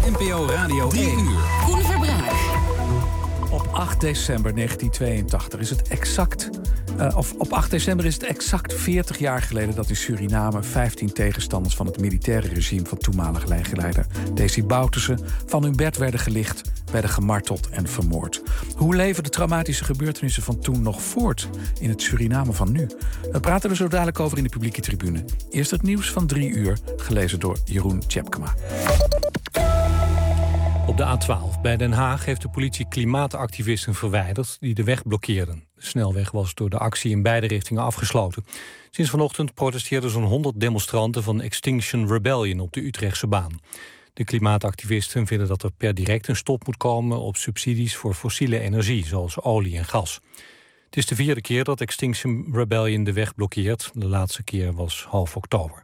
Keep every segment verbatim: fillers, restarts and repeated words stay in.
N P O Radio één uur. Koen Verbraak. Op acht december negentien tweeëntachtig is het exact... Uh, of op acht december is het exact veertig jaar geleden dat in Suriname vijftien tegenstanders van het militaire regime van toenmalige legerleider Desi Bouterse van hun bed werden gelicht, werden gemarteld en vermoord. Hoe leven de traumatische gebeurtenissen van toen nog voort in het Suriname van nu? We praten er zo dadelijk over in de publieke tribune. Eerst het nieuws van drie uur, gelezen door Jeroen Tjepkema. Op de A twaalf bij Den Haag heeft de politie klimaatactivisten verwijderd die de weg blokkeerden. De snelweg was door de actie in beide richtingen afgesloten. Sinds vanochtend protesteerden zo'n honderd demonstranten van Extinction Rebellion op de Utrechtse baan. De klimaatactivisten vinden dat er per direct een stop moet komen op subsidies voor fossiele energie, zoals olie en gas. Het is de vierde keer dat Extinction Rebellion de weg blokkeert. De laatste keer was half oktober.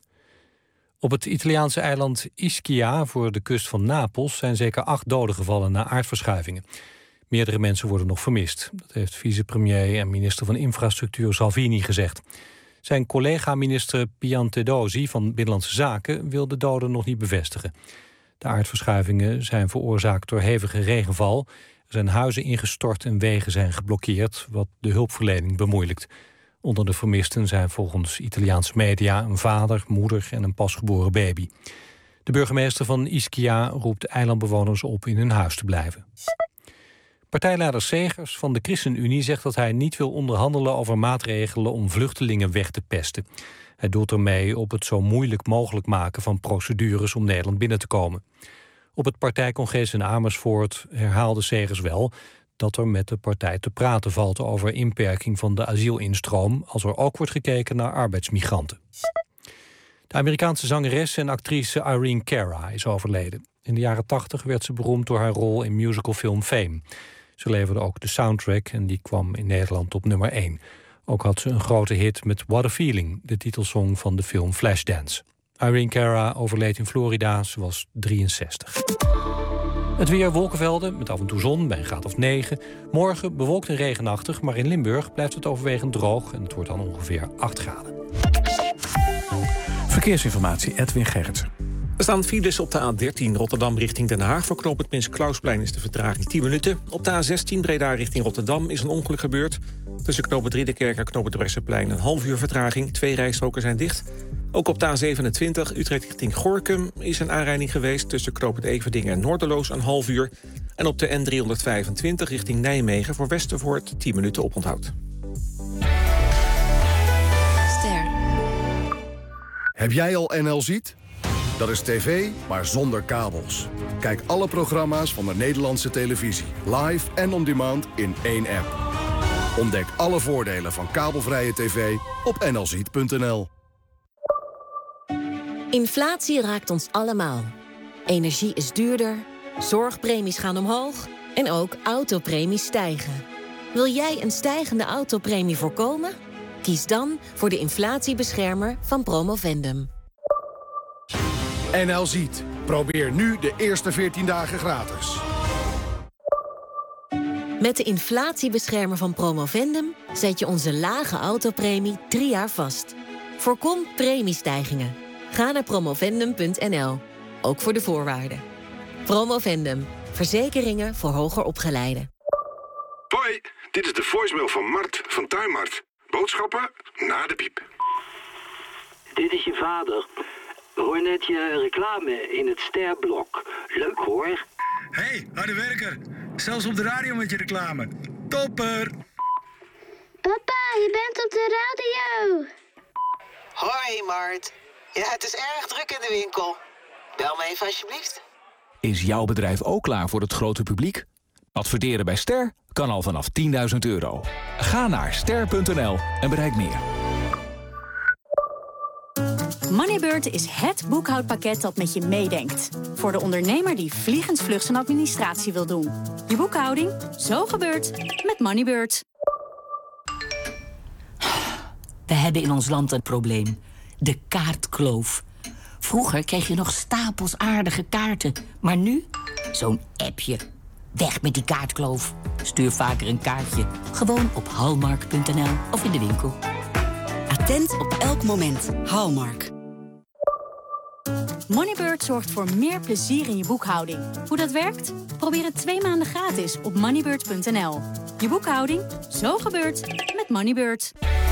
Op het Italiaanse eiland Ischia voor de kust van Napels zijn zeker acht doden gevallen na aardverschuivingen. Meerdere mensen worden nog vermist. Dat heeft vicepremier en minister van Infrastructuur Salvini gezegd. Zijn collega-minister Piantedosi van Binnenlandse Zaken wil de doden nog niet bevestigen. De aardverschuivingen zijn veroorzaakt door hevige regenval. Er zijn huizen ingestort en wegen zijn geblokkeerd, wat de hulpverlening bemoeilijkt. Onder de vermisten zijn volgens Italiaanse media een vader, moeder en een pasgeboren baby. De burgemeester van Ischia roept eilandbewoners op in hun huis te blijven. Partijleider Segers van de ChristenUnie zegt dat hij niet wil onderhandelen over maatregelen om vluchtelingen weg te pesten. Hij doelt ermee op het zo moeilijk mogelijk maken van procedures om Nederland binnen te komen. Op het partijcongres in Amersfoort herhaalde Segers wel dat er met de partij te praten valt over inperking van de asielinstroom als er ook wordt gekeken naar arbeidsmigranten. De Amerikaanse zangeres en actrice Irene Cara is overleden. In de jaren tachtig werd ze beroemd door haar rol in musicalfilm Fame. Ze leverde ook de soundtrack en die kwam in Nederland op nummer één. Ook had ze een grote hit met What a Feeling, de titelsong van de film Flashdance. Irene Cara overleed in Florida, ze was drieënzestig. Het weer, wolkenvelden met af en toe zon bij een graad of negen. Morgen bewolkt en regenachtig, maar in Limburg blijft het overwegend droog en het wordt dan ongeveer acht graden. Verkeersinformatie, Edwin Gerritsen. Er staan files op de A dertien Rotterdam richting Den Haag. Voor knooppunt Prins Klausplein is de vertraging tien minuten. Op de A zestien Breda richting Rotterdam is een ongeluk gebeurd. Tussen knooppunt Ridderkerk en knooppunt Brechtseplein een half uur vertraging. Twee rijstroken zijn dicht. Ook op de A zevenentwintig Utrecht richting Gorinchem is een aanrijding geweest. Tussen knooppunt Everdingen en Noorderloos een half uur. En op de N driehonderdvijfentwintig richting Nijmegen voor Westervoort tien minuten oponthoud. Ster. Heb jij al N L Ziet? Dat is tv, maar zonder kabels. Kijk alle programma's van de Nederlandse televisie. Live en on demand in één app. Ontdek alle voordelen van kabelvrije tv op n l ziet punt n l. Inflatie raakt ons allemaal. Energie is duurder, zorgpremies gaan omhoog en ook autopremies stijgen. Wil jij een stijgende autopremie voorkomen? Kies dan voor de inflatiebeschermer van Promovendum. N L Ziet. Probeer nu de eerste veertien dagen gratis. Met de inflatiebeschermer van Promovendum zet je onze lage autopremie drie jaar vast. Voorkom premiestijgingen. Ga naar promovendum punt n l. Ook voor de voorwaarden. Promovendum. Verzekeringen voor hoger opgeleiden. Hoi, dit is de voicemail van Mart van Tuinmart. Boodschappen na de piep. Dit is je vader. Hoor net je reclame in het Sterblok. Leuk hoor. Hé, hey, harde werker. Zelfs op de radio met je reclame. Topper. Papa, je bent op de radio. Hoi, Mart. Ja, het is erg druk in de winkel. Bel me even alsjeblieft. Is jouw bedrijf ook klaar voor het grote publiek? Adverteren bij Ster kan al vanaf tienduizend euro. Ga naar ster punt n l en bereik meer. Moneybird is het boekhoudpakket dat met je meedenkt. Voor de ondernemer die vliegensvlug zijn administratie wil doen. Je boekhouding, zo gebeurt met Moneybird. We hebben in ons land een probleem. De kaartkloof. Vroeger kreeg je nog stapels aardige kaarten. Maar nu? Zo'n appje. Weg met die kaartkloof. Stuur vaker een kaartje. Gewoon op hallmark punt n l of in de winkel. Attent op elk moment. Hallmark. Moneybird zorgt voor meer plezier in je boekhouding. Hoe dat werkt? Probeer het twee maanden gratis op moneybird punt n l. Je boekhouding, zo gebeurt met Moneybird.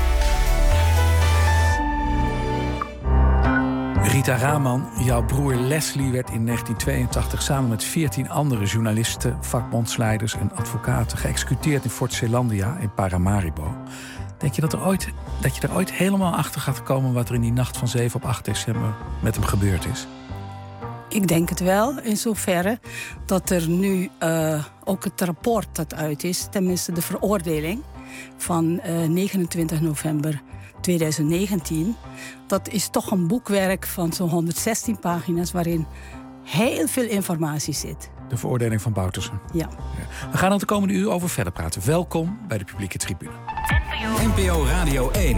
Rita Raman, jouw broer Leslie werd in negentien tweeëntachtig... samen met veertien andere journalisten, vakbondsleiders en advocaten... geëxecuteerd in Fort Zeelandia in Paramaribo. Denk je dat, er ooit, dat je er ooit helemaal achter gaat komen... wat er in die nacht van zeven op acht december met hem gebeurd is? Ik denk het wel, in zoverre dat er nu uh, ook het rapport dat uit is... tenminste de veroordeling van uh, negenentwintig november tweeduizend negentien... dat is toch een boekwerk van zo'n honderdzestien pagina's... waarin heel veel informatie zit. De veroordeling van Boutersen. Ja. ja. We gaan er de komende uur over verder praten. Welkom bij de publieke tribune. N P O Radio één.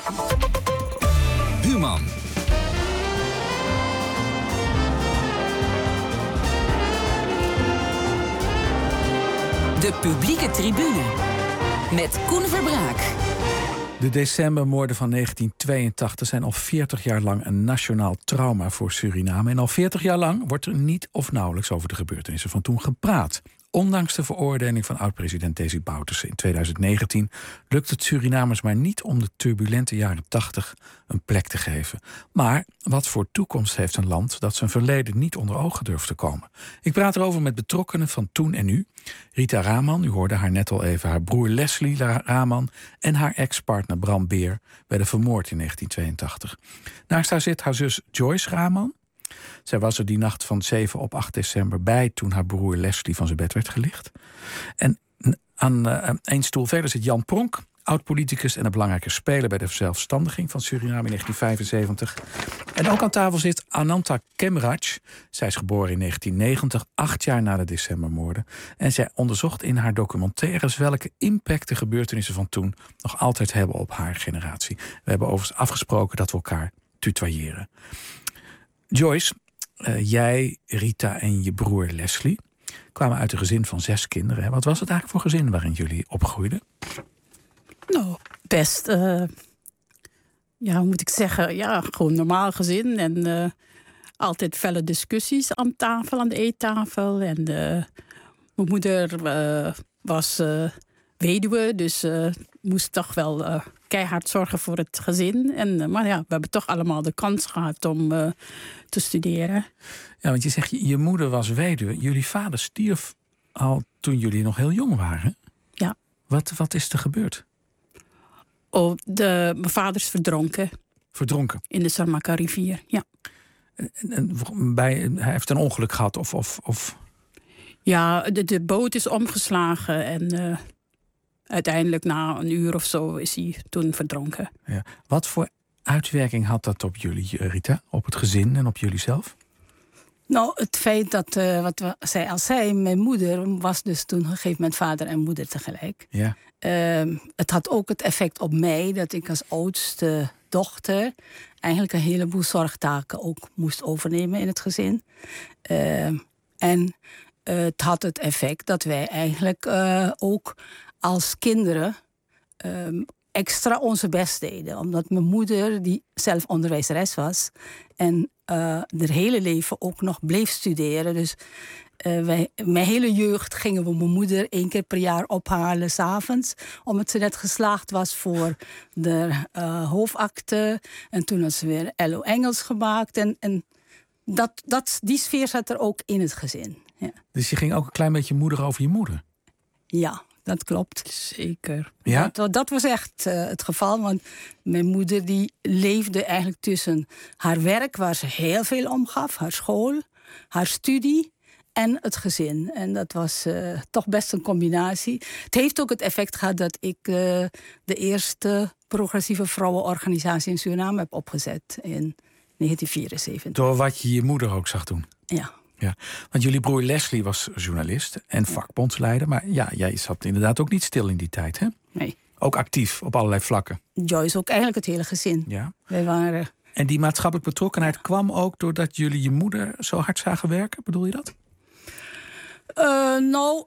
Human. De publieke tribune. Met Koen Verbraak. De decembermoorden van negentien tweeëntachtig zijn al veertig jaar lang een nationaal trauma voor Suriname. En al veertig jaar lang wordt er niet of nauwelijks over de gebeurtenissen van toen gepraat. Ondanks de veroordeling van oud-president Desi Bouterse in tweeduizend negentien... lukt het Surinamers maar niet om de turbulente jaren tachtig een plek te geven. Maar wat voor toekomst heeft een land dat zijn verleden niet onder ogen durft te komen? Ik praat erover met betrokkenen van toen en nu. Rita Raman, u hoorde haar net al even, haar broer Leslie Raman... en haar ex-partner Bram Beer werden vermoord in negentien tweeëntachtig. Naast haar zit haar zus Joyce Raman. Zij was er die nacht van zeven op acht december bij... toen haar broer Leslie van zijn bed werd gelicht. En aan uh, één stoel verder zit Jan Pronk... oud-politicus en een belangrijke speler... bij de verzelfstandiging van Suriname in negentien vijfenzeventig. En ook aan tafel zit Ananta Kemraj. Zij is geboren in negentien negentig, acht jaar na de decembermoorden. En zij onderzocht in haar documentaires... welke impact de gebeurtenissen van toen... nog altijd hebben op haar generatie. We hebben overigens afgesproken dat we elkaar tutoyeren. Joyce, uh, jij, Rita en je broer Leslie... kwamen uit een gezin van zes kinderen. Hè? Wat was het eigenlijk voor gezin waarin jullie opgroeiden? Nou, best... Uh, ja, hoe moet ik zeggen? Ja, gewoon normaal gezin. En uh, altijd felle discussies aan tafel, aan de eettafel. En uh, mijn moeder uh, was uh, weduwe, dus uh, moest toch wel... Uh, keihard zorgen voor het gezin. En, uh, maar ja, we hebben toch allemaal de kans gehad om uh, te studeren. Ja, want je zegt, je, je moeder was weduwe. Jullie vader stierf al toen jullie nog heel jong waren. Ja. Wat, wat is er gebeurd? Oh, de, mijn vader is verdronken. Verdronken? In de Sarmaka-rivier, ja. En, en, bij, hij heeft een ongeluk gehad? Of, of, of... Ja, de, de boot is omgeslagen en... Uh, uiteindelijk na een uur of zo is hij toen verdronken. Ja. Wat voor uitwerking had dat op jullie, Rita? Op het gezin en op jullie zelf? Nou, het feit dat, uh, wat we, zij al zei, mijn moeder was dus toen op een gegeven moment vader en moeder tegelijk. Ja. Uh, het had ook het effect op mij dat ik als oudste dochter eigenlijk een heleboel zorgtaken ook moest overnemen in het gezin. Uh, en uh, het had het effect dat wij eigenlijk uh, ook als kinderen um, extra onze best deden. Omdat mijn moeder, die zelf onderwijzeres was... en uh, haar hele leven ook nog bleef studeren. Dus uh, wij, mijn hele jeugd gingen we mijn moeder één keer per jaar ophalen... 's avonds, omdat ze net geslaagd was voor de uh, hoofdakte. En toen had ze weer L O Engels gemaakt. En, en dat, dat, die sfeer zat er ook in het gezin. Ja. Dus je ging ook een klein beetje moeder over je moeder? Ja. Dat klopt, zeker. Ja? Dat, dat was echt uh, het geval. Want mijn moeder die leefde eigenlijk tussen haar werk... waar ze heel veel om gaf, haar school, haar studie en het gezin. En dat was uh, toch best een combinatie. Het heeft ook het effect gehad dat ik uh, de eerste progressieve vrouwenorganisatie in Suriname heb opgezet in negentien vierenzeventig. Door wat je je moeder ook zag doen? Ja. Ja, want jullie broer Leslie was journalist en vakbondsleider. Maar ja, jij zat inderdaad ook niet stil in die tijd, hè? Nee. Ook actief op allerlei vlakken. Joyce ook eigenlijk het hele gezin. Ja. Wij waren... En die maatschappelijke betrokkenheid kwam ook doordat jullie je moeder zo hard zagen werken? Bedoel je dat? Uh, nou, het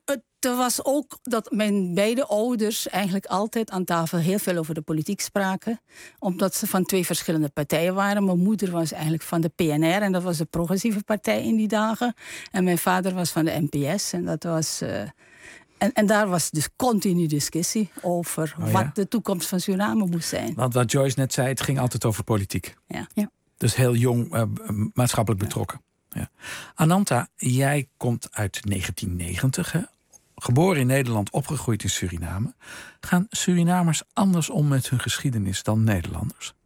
er was ook dat mijn beide ouders eigenlijk altijd aan tafel heel veel over de politiek spraken. Omdat ze van twee verschillende partijen waren. Mijn moeder was eigenlijk van de P N R en dat was de progressieve partij in die dagen. En mijn vader was van de N P S en dat was... Uh, En, en daar was dus continu discussie over oh, ja? wat de toekomst van Suriname moest zijn. Want wat Joyce net zei, het ging altijd over politiek. Ja. Ja. Dus heel jong, uh, maatschappelijk betrokken. Ja. Ja. Ananta, jij komt uit negentien negentig, hè? Geboren in Nederland, opgegroeid in Suriname. Gaan Surinamers anders om met hun geschiedenis dan Nederlanders?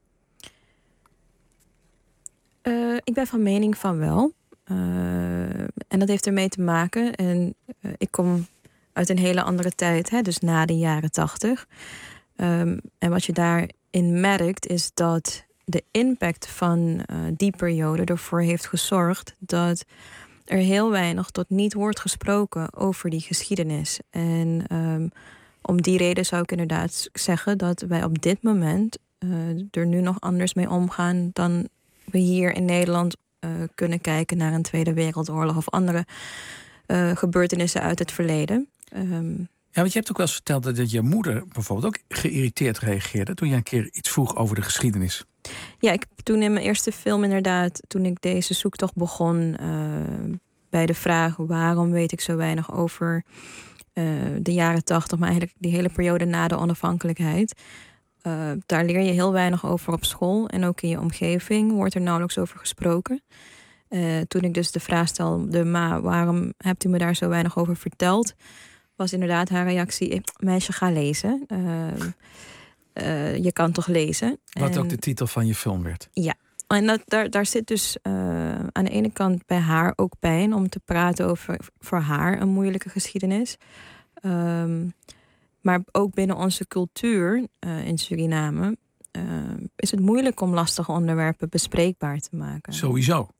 Uh, ik ben van mening van wel. Uh, en dat heeft ermee te maken. En uh, ik kom uit een hele andere tijd, hè, dus na de jaren tachtig. Um, en wat je daarin merkt is dat de impact van uh, die periode ervoor heeft gezorgd dat er heel weinig tot niet wordt gesproken over die geschiedenis. En um, om die reden zou ik inderdaad zeggen dat wij op dit moment uh, er nu nog anders mee omgaan dan we hier in Nederland uh, kunnen kijken naar een Tweede Wereldoorlog of andere uh, gebeurtenissen uit het verleden. Um, ja, want je hebt ook wel eens verteld dat je moeder bijvoorbeeld ook geïrriteerd reageerde toen je een keer iets vroeg over de geschiedenis. Ja, ik heb toen in mijn eerste film inderdaad, toen ik deze zoektocht begon, uh, bij de vraag waarom weet ik zo weinig over uh, de jaren tachtig, maar eigenlijk die hele periode na de onafhankelijkheid. Uh, daar leer je heel weinig over op school en ook in je omgeving wordt er nauwelijks over gesproken. Uh, toen ik dus de vraag stelde, ma, waarom hebt u me daar zo weinig over verteld? Was inderdaad haar reactie, meisje, ga lezen. Uh, uh, je kan toch lezen. Wat en, ook de titel van je film werd. Ja, en dat, daar, daar zit dus uh, aan de ene kant bij haar ook pijn om te praten over voor haar een moeilijke geschiedenis. Um, maar ook binnen onze cultuur uh, in Suriname uh, is het moeilijk om lastige onderwerpen bespreekbaar te maken. Sowieso.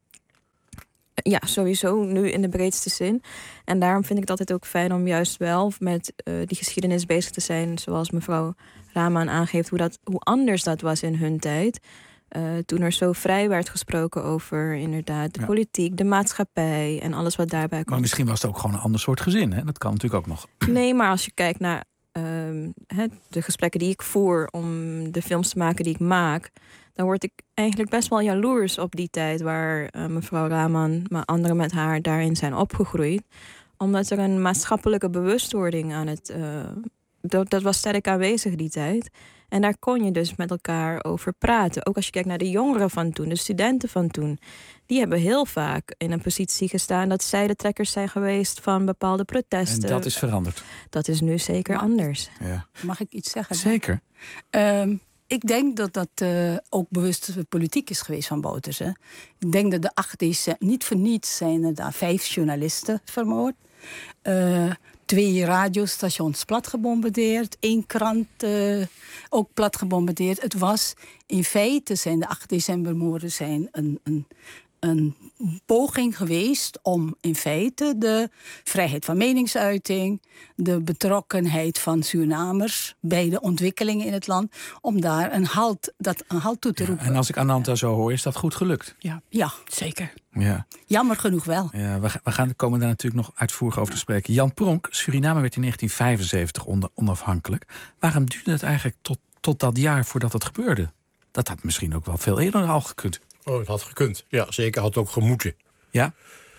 Ja, sowieso, nu in de breedste zin. En daarom vind ik het altijd ook fijn om juist wel met uh, die geschiedenis bezig te zijn, zoals mevrouw Rahman aangeeft, hoe, dat, hoe anders dat was in hun tijd. Uh, toen er zo vrij werd gesproken over inderdaad de ja. politiek, de maatschappij en alles wat daarbij komt. Maar misschien was het ook gewoon een ander soort gezin, hè? Dat kan natuurlijk ook nog. Nee, maar als je kijkt naar uh, he, de gesprekken die ik voer om de films te maken die ik maak, dan word ik eigenlijk best wel jaloers op die tijd waar uh, mevrouw Rahman, maar anderen met haar daarin zijn opgegroeid. Omdat er een maatschappelijke bewustwording aan het... Uh, dat, dat was sterk aanwezig die tijd. En daar kon je dus met elkaar over praten. Ook als je kijkt naar de jongeren van toen, de studenten van toen. Die hebben heel vaak in een positie gestaan dat zij de trekkers zijn geweest van bepaalde protesten. En dat is veranderd. Dat is nu zeker mag, anders. Ja. Mag ik iets zeggen? Zeker. Um, Ik denk dat dat uh, ook bewuste politiek is geweest van Bouterse. Hè? Ik denk dat de acht december, niet voor niets zijn er daar vijf journalisten vermoord. Uh, twee radiostations plat gebombardeerd. één krant uh, ook plat gebombardeerd. Het was in feite zijn de acht decembermoorden zijn een, een, een poging geweest om in feite de vrijheid van meningsuiting, de betrokkenheid van Surinamers bij de ontwikkelingen in het land, om daar een halt, dat, een halt toe te roepen. Ja, en als ik Ananta zo hoor, is dat goed gelukt? Ja, ja zeker. Ja. Jammer genoeg wel. Ja, we, we gaan komen daar natuurlijk nog uitvoerig over te spreken. Jan Pronk, Suriname werd in negentien vijfenzeventig onder, onafhankelijk. Waarom duurde het eigenlijk tot, tot dat jaar voordat het gebeurde? Dat had misschien ook wel veel eerder al gekund. Oh, het had gekund. Ja, zeker. Had ook gemoeten. Ja?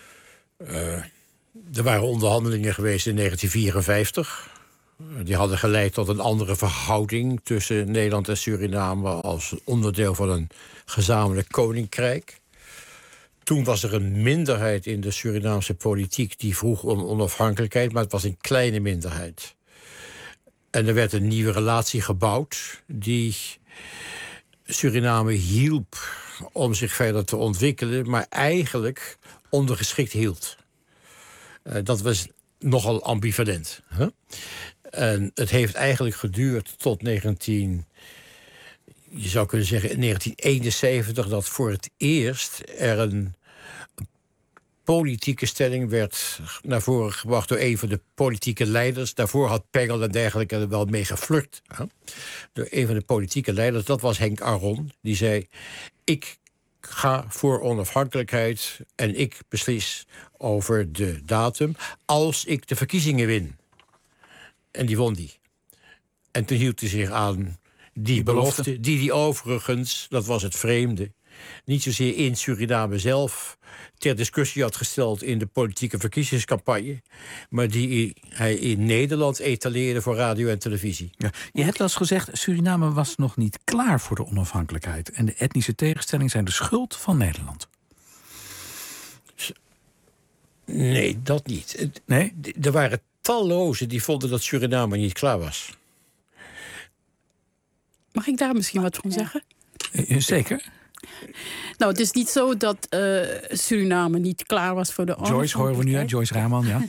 Uh, er waren onderhandelingen geweest in negentien vierenvijftig. Die hadden geleid tot een andere verhouding tussen Nederland en Suriname als onderdeel van een gezamenlijk koninkrijk. Toen was er een minderheid in de Surinaamse politiek die vroeg om onafhankelijkheid, maar het was een kleine minderheid. En er werd een nieuwe relatie gebouwd die Suriname hielp om zich verder te ontwikkelen, maar eigenlijk ondergeschikt hield. Uh, dat was nogal ambivalent. Hè? En het heeft eigenlijk geduurd tot negentien, je zou kunnen zeggen negentien eenenzeventig, dat voor het eerst er een politieke stelling werd naar voren gebracht door een van de politieke leiders. Daarvoor had Pengel en dergelijke er wel mee geflirt. Hè? Door een van de politieke leiders, dat was Henk Aron. Die zei, ik ga voor onafhankelijkheid en ik beslis over de datum als ik de verkiezingen win. En die won die. En toen hield hij zich aan die, die belofte, belofte, die hij overigens, dat was het vreemde, niet zozeer in Suriname zelf ter discussie had gesteld in de politieke verkiezingscampagne, maar die hij in Nederland etaleerde voor radio en televisie. Ja, je hebt al eens gezegd, Suriname was nog niet klaar voor de onafhankelijkheid. En de etnische tegenstellingen zijn de schuld van Nederland. Nee, dat niet. Nee? Er waren tallozen die vonden dat Suriname niet klaar was. Mag ik daar misschien wat van zeggen? Uh, zeker. Nou, het is niet zo dat uh, Suriname niet klaar was voor de onafhankelijkheid. Joyce horen we nu, hè? Joyce Raman, ja.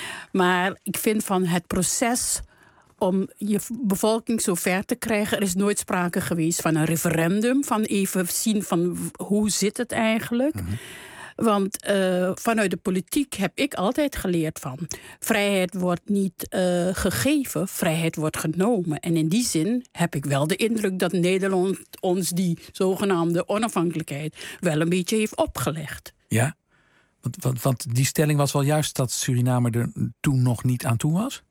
Maar ik vind van het proces om je bevolking zo ver te krijgen, er is nooit sprake geweest van een referendum, van even zien van hoe zit het eigenlijk. Mm-hmm. Want uh, vanuit de politiek heb ik altijd geleerd van vrijheid wordt niet uh, gegeven, vrijheid wordt genomen. En in die zin heb ik wel de indruk dat Nederland ons die zogenaamde onafhankelijkheid wel een beetje heeft opgelegd. Ja, want, want, want die stelling was wel juist dat Suriname er toen nog niet aan toe was?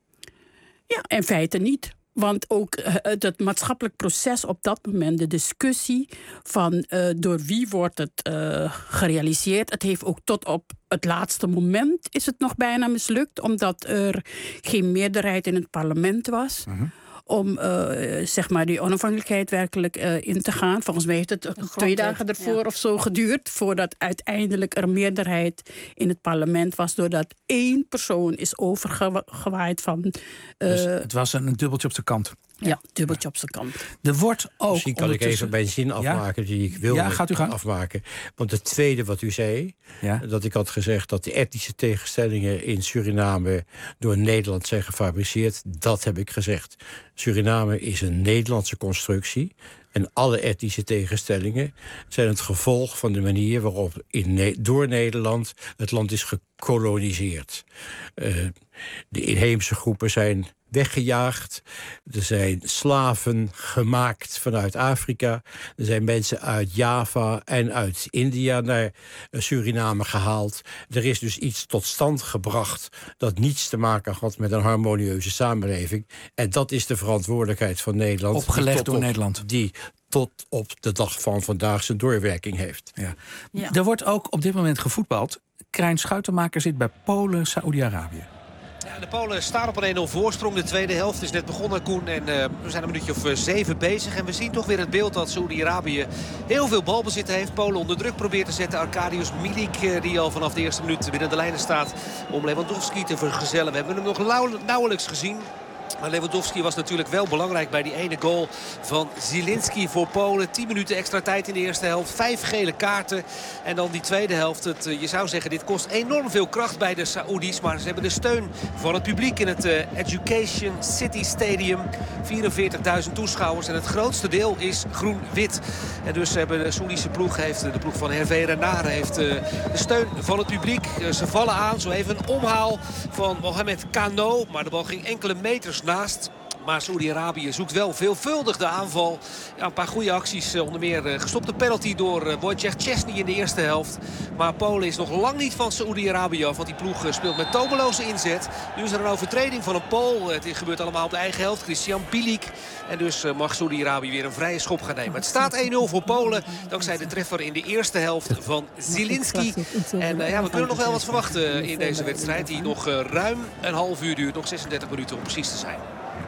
Ja, in feite niet. Want ook het uh, maatschappelijk proces op dat moment, de discussie van uh, door wie wordt het uh, gerealiseerd. Het heeft ook tot op het laatste moment is het nog bijna mislukt, omdat er geen meerderheid in het parlement was. Uh-huh. Om uh, zeg maar die onafhankelijkheid werkelijk uh, in te gaan. Volgens mij heeft het Grondwet, twee dagen ervoor ja. of zo geduurd, voordat uiteindelijk er meerderheid in het parlement was, doordat één persoon is overgewaaid van. Uh, dus het was een, een dubbeltje op de kant. Ja, dubbeltje op zijn kant. Er wordt ook. Misschien kan ik even mijn zin afmaken ja? die ik wilde ja, gaat u gaan? afmaken. Want het tweede wat u zei, ja? dat ik had gezegd dat de etnische tegenstellingen in Suriname door Nederland zijn gefabriceerd, dat heb ik gezegd. Suriname is een Nederlandse constructie. En alle etnische tegenstellingen zijn het gevolg van de manier waarop in ne- door Nederland het land is gekoloniseerd. Uh, de inheemse groepen zijn weggejaagd. Er zijn slaven gemaakt vanuit Afrika. Er zijn mensen uit Java en uit India naar Suriname gehaald. Er is dus iets tot stand gebracht dat niets te maken had met een harmonieuze samenleving. En dat is de verantwoordelijkheid van Nederland. Opgelegd door op, Nederland. Die tot op de dag van vandaag zijn doorwerking heeft. Ja. Ja. Er wordt ook op dit moment gevoetbald. Krijn Schuitenmaker zit bij Polen, Saoedi-Arabië. Ja, de Polen staan op een één nul voorsprong. De tweede helft is net begonnen, Koen. En uh, we zijn een minuutje of uh, zeven bezig. En we zien toch weer het beeld dat Saoedi-Arabië heel veel balbezit heeft. Polen onder druk probeert te zetten. Arkadiusz Milik, uh, die al vanaf de eerste minuut binnen de lijnen staat om Lewandowski te vergezellen. We hebben hem nog nauw- nauwelijks gezien. Maar Lewandowski was natuurlijk wel belangrijk bij die ene goal van Zielinski voor Polen. tien minuten extra tijd in de eerste helft. Vijf gele kaarten. En dan die tweede helft. Het, je zou zeggen, dit kost enorm veel kracht bij de Saoedi's. Maar ze hebben de steun van het publiek in het uh, Education City Stadium. vierenveertigduizend toeschouwers. En het grootste deel is groen-wit. En dus hebben de Saoedische ploeg, heeft de ploeg van Hervé Renard, heeft uh, de steun van het publiek. Uh, ze vallen aan. Zo even een omhaal van Mohamed Kano. Maar de bal ging enkele meters naast. Maar Saoedi-Arabië zoekt wel veelvuldig de aanval. Ja, een paar goede acties. Onder meer gestopte penalty door Wojciech Szczesny in de eerste helft. Maar Polen is nog lang niet van Saoedi-Arabië af. Want die ploeg speelt met tomeloze inzet. Nu is er een overtreding van een Pool. Het gebeurt allemaal op de eigen helft. Christian Bielik. En dus mag Saoedi-Arabië weer een vrije schop gaan nemen. Het staat één nul voor Polen. Dankzij de treffer in de eerste helft van Zielinski. En uh, ja, we kunnen nog wel wat verwachten in deze wedstrijd. Die nog uh, ruim een half uur duurt. Nog zesendertig minuten om precies te zijn.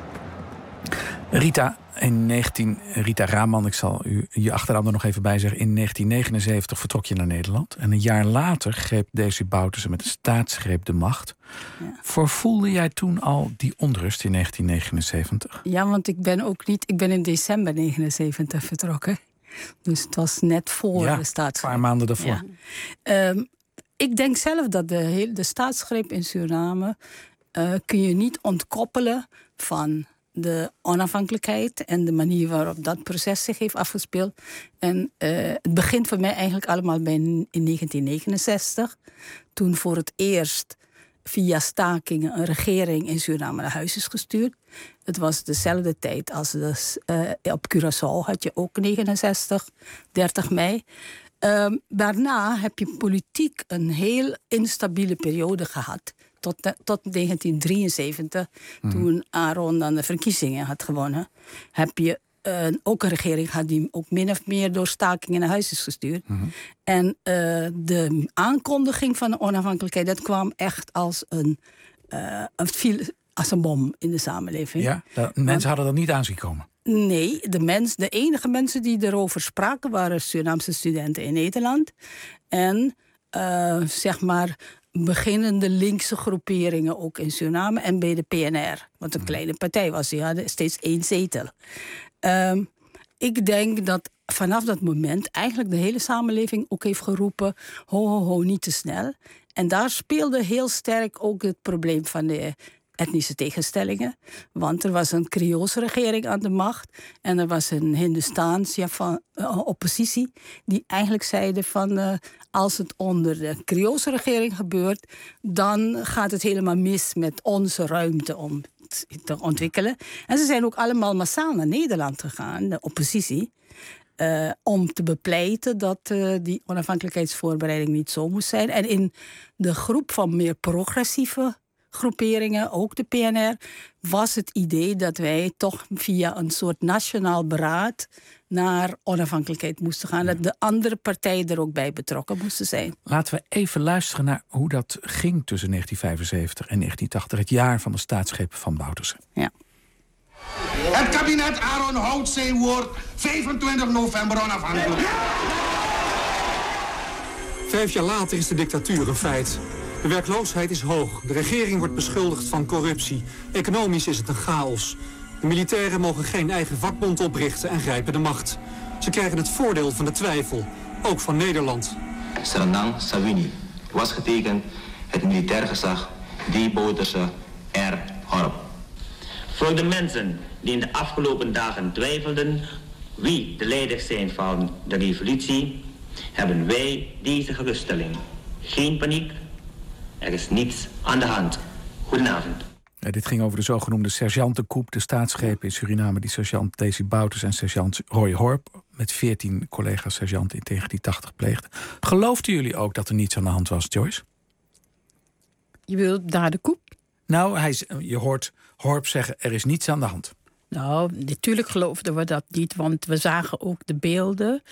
Rita, in negentien, Rita Raman, ik zal u je achternaam er nog even bij zeggen. In negentien negenenzeventig vertrok je naar Nederland. En een jaar later greep Desi Bouterse met een staatsgreep de macht. Ja. Vervoelde jij toen al die onrust in negentien negenenzeventig? Ja, want ik ben ook niet. Ik ben in december negenenzeventig vertrokken. Dus het was net voor ja, de staatsgreep. Een paar maanden daarvoor. Ja. Um, ik denk zelf dat de, hele, de staatsgreep in Suriname uh, kun je niet ontkoppelen van de onafhankelijkheid en de manier waarop dat proces zich heeft afgespeeld. En uh, het begint voor mij eigenlijk allemaal bij in negentien negenenzestig. Toen voor het eerst via stakingen een regering in Suriname naar huis is gestuurd. Het was dezelfde tijd als de, uh, op Curaçao had je ook negenenzestig, dertig mei. Uh, daarna heb je politiek een heel instabiele periode gehad. tot, tot negentien drieënzeventig, mm. toen Aron dan de verkiezingen had gewonnen, heb je uh, ook een regering gehad die ook min of meer door stakingen naar huis is gestuurd. Mm-hmm. En uh, de aankondiging van de onafhankelijkheid, dat kwam echt als een, uh, een, viel, als een bom in de samenleving. Ja, de mensen hadden dat niet aan zien komen. Nee, de, mens, de enige mensen die erover spraken waren Surinaamse studenten in Nederland. En uh, zeg maar beginnende linkse groeperingen ook in Suriname en bij de P N R. Wat een kleine partij was, die hadden steeds één zetel. Um, ik denk dat vanaf dat moment eigenlijk de hele samenleving ook heeft geroepen, ho, ho, ho, niet te snel. En daar speelde heel sterk ook het probleem van de etnische tegenstellingen. Want er was een Creoolse regering aan de macht en er was een Hindustaanse ja, van, uh, oppositie die eigenlijk zeiden van uh, als het onder de Creoolse regering gebeurt, dan gaat het helemaal mis met onze ruimte om te ontwikkelen. En ze zijn ook allemaal massaal naar Nederland gegaan, de oppositie, uh, om te bepleiten dat uh, die onafhankelijkheidsvoorbereiding niet zo moest zijn. En in de groep van meer progressieve groeperingen, ook de P N R, was het idee dat wij toch via een soort nationaal beraad naar onafhankelijkheid moesten gaan. Dat de andere partijen er ook bij betrokken moesten zijn. Laten we even luisteren naar hoe dat ging tussen negentien vijfenzeventig en negentien tachtig, het jaar van de staatsgreep van Bouterse. Ja. Het kabinet Aron houdt zijn woord, vijfentwintig november onafhankelijk. Vijf jaar later is de dictatuur een feit. De werkloosheid is hoog. De regering wordt beschuldigd van corruptie. Economisch is het een chaos. De militairen mogen geen eigen vakbond oprichten en grijpen de macht. Ze krijgen het voordeel van de twijfel, ook van Nederland. Sernang Savini was getekend het militair gezag die Bouterse R. Horp. Voor de mensen die in de afgelopen dagen twijfelden wie de leiders zijn van de revolutie, hebben wij deze geruststelling. Geen paniek. Er is niets aan de hand. Goedenavond. Ja, dit ging over de zogenoemde sergeantencoup, de staatsgreep in Suriname, die sergeant Daisy Bouterse en sergeant Roy Horp met veertien collega's sergeanten in negentien tachtig pleegden. Geloofden jullie ook dat er niets aan de hand was, Joyce? Je wilt daar de coup? Nou, hij, je hoort Horp zeggen, er is niets aan de hand. Nou, natuurlijk geloofden we dat niet, want we zagen ook de beelden.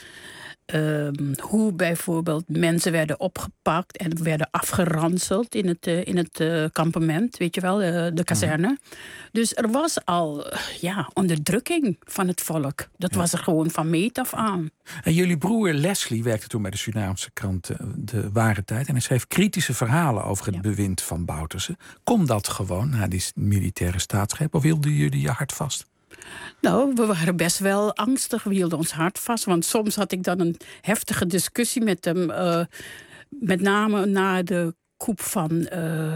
Um, hoe bijvoorbeeld mensen werden opgepakt en werden afgeranseld in het, uh, in het uh, kampement, weet je wel, uh, de kazerne. Mm. Dus er was al uh, ja, onderdrukking van het volk. Dat ja. was er gewoon van meet af aan. En jullie broer Leslie werkte toen bij de Surinaamse krant uh, De Ware Tijd en hij schreef kritische verhalen over het ja. bewind van Bouterse. Kon dat gewoon na die militaire staatsgreep of hielden jullie je hart vast? Nou, we waren best wel angstig. We hielden ons hart vast. Want soms had ik dan een heftige discussie met hem. Uh, met name na de coup van Uh,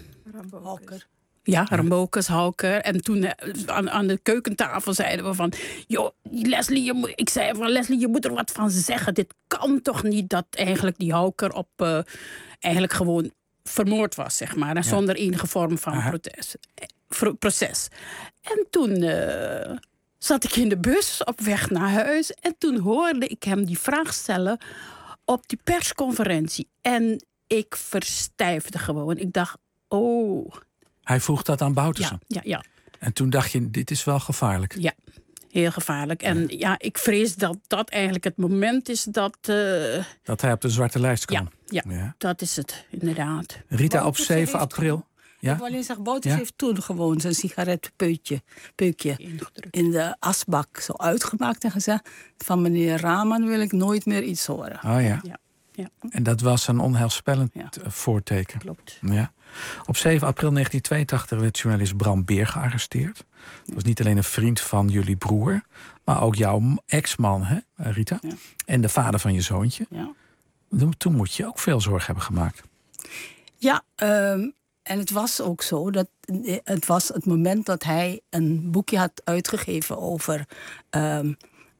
Hauker. Ja, Rambocus, Hauker. En toen uh, aan, aan de keukentafel zeiden we van, joh, Leslie, je moet, ik zei van Leslie, je moet er wat van zeggen. Dit kan toch niet dat eigenlijk die Hauker op uh, eigenlijk gewoon vermoord was, zeg maar. Ja. Zonder enige vorm van protest. proces. En toen uh, zat ik in de bus op weg naar huis. En toen hoorde ik hem die vraag stellen op die persconferentie. En ik verstijfde gewoon. Ik dacht, oh. Hij vroeg dat aan Bouterse? Ja, ja, ja. En toen dacht je, dit is wel gevaarlijk. Ja, heel gevaarlijk. En ja, ja ik vrees dat dat eigenlijk het moment is dat Uh, dat hij op de zwarte lijst kwam. Ja, ja, ja. Dat is het, inderdaad. Rita, op zeven april... Ja? Ik wil alleen zeggen, Bouterse ja? heeft toen gewoon zijn sigaretpeukje peukje in de asbak zo uitgemaakt en gezegd, van meneer Rahman wil ik nooit meer iets horen. Oh ja. ja. ja. En dat was een onheilspellend ja. voorteken. Klopt. Ja. Op zeven april negentien tweeëntachtig werd journalist Bram Beer gearresteerd. Dat was niet alleen een vriend van jullie broer, maar ook jouw ex-man, hè, Rita? Ja. En de vader van je zoontje. Ja. Toen moet je ook veel zorg hebben gemaakt. Ja, um, en het was ook zo dat het was het moment dat hij een boekje had uitgegeven over um,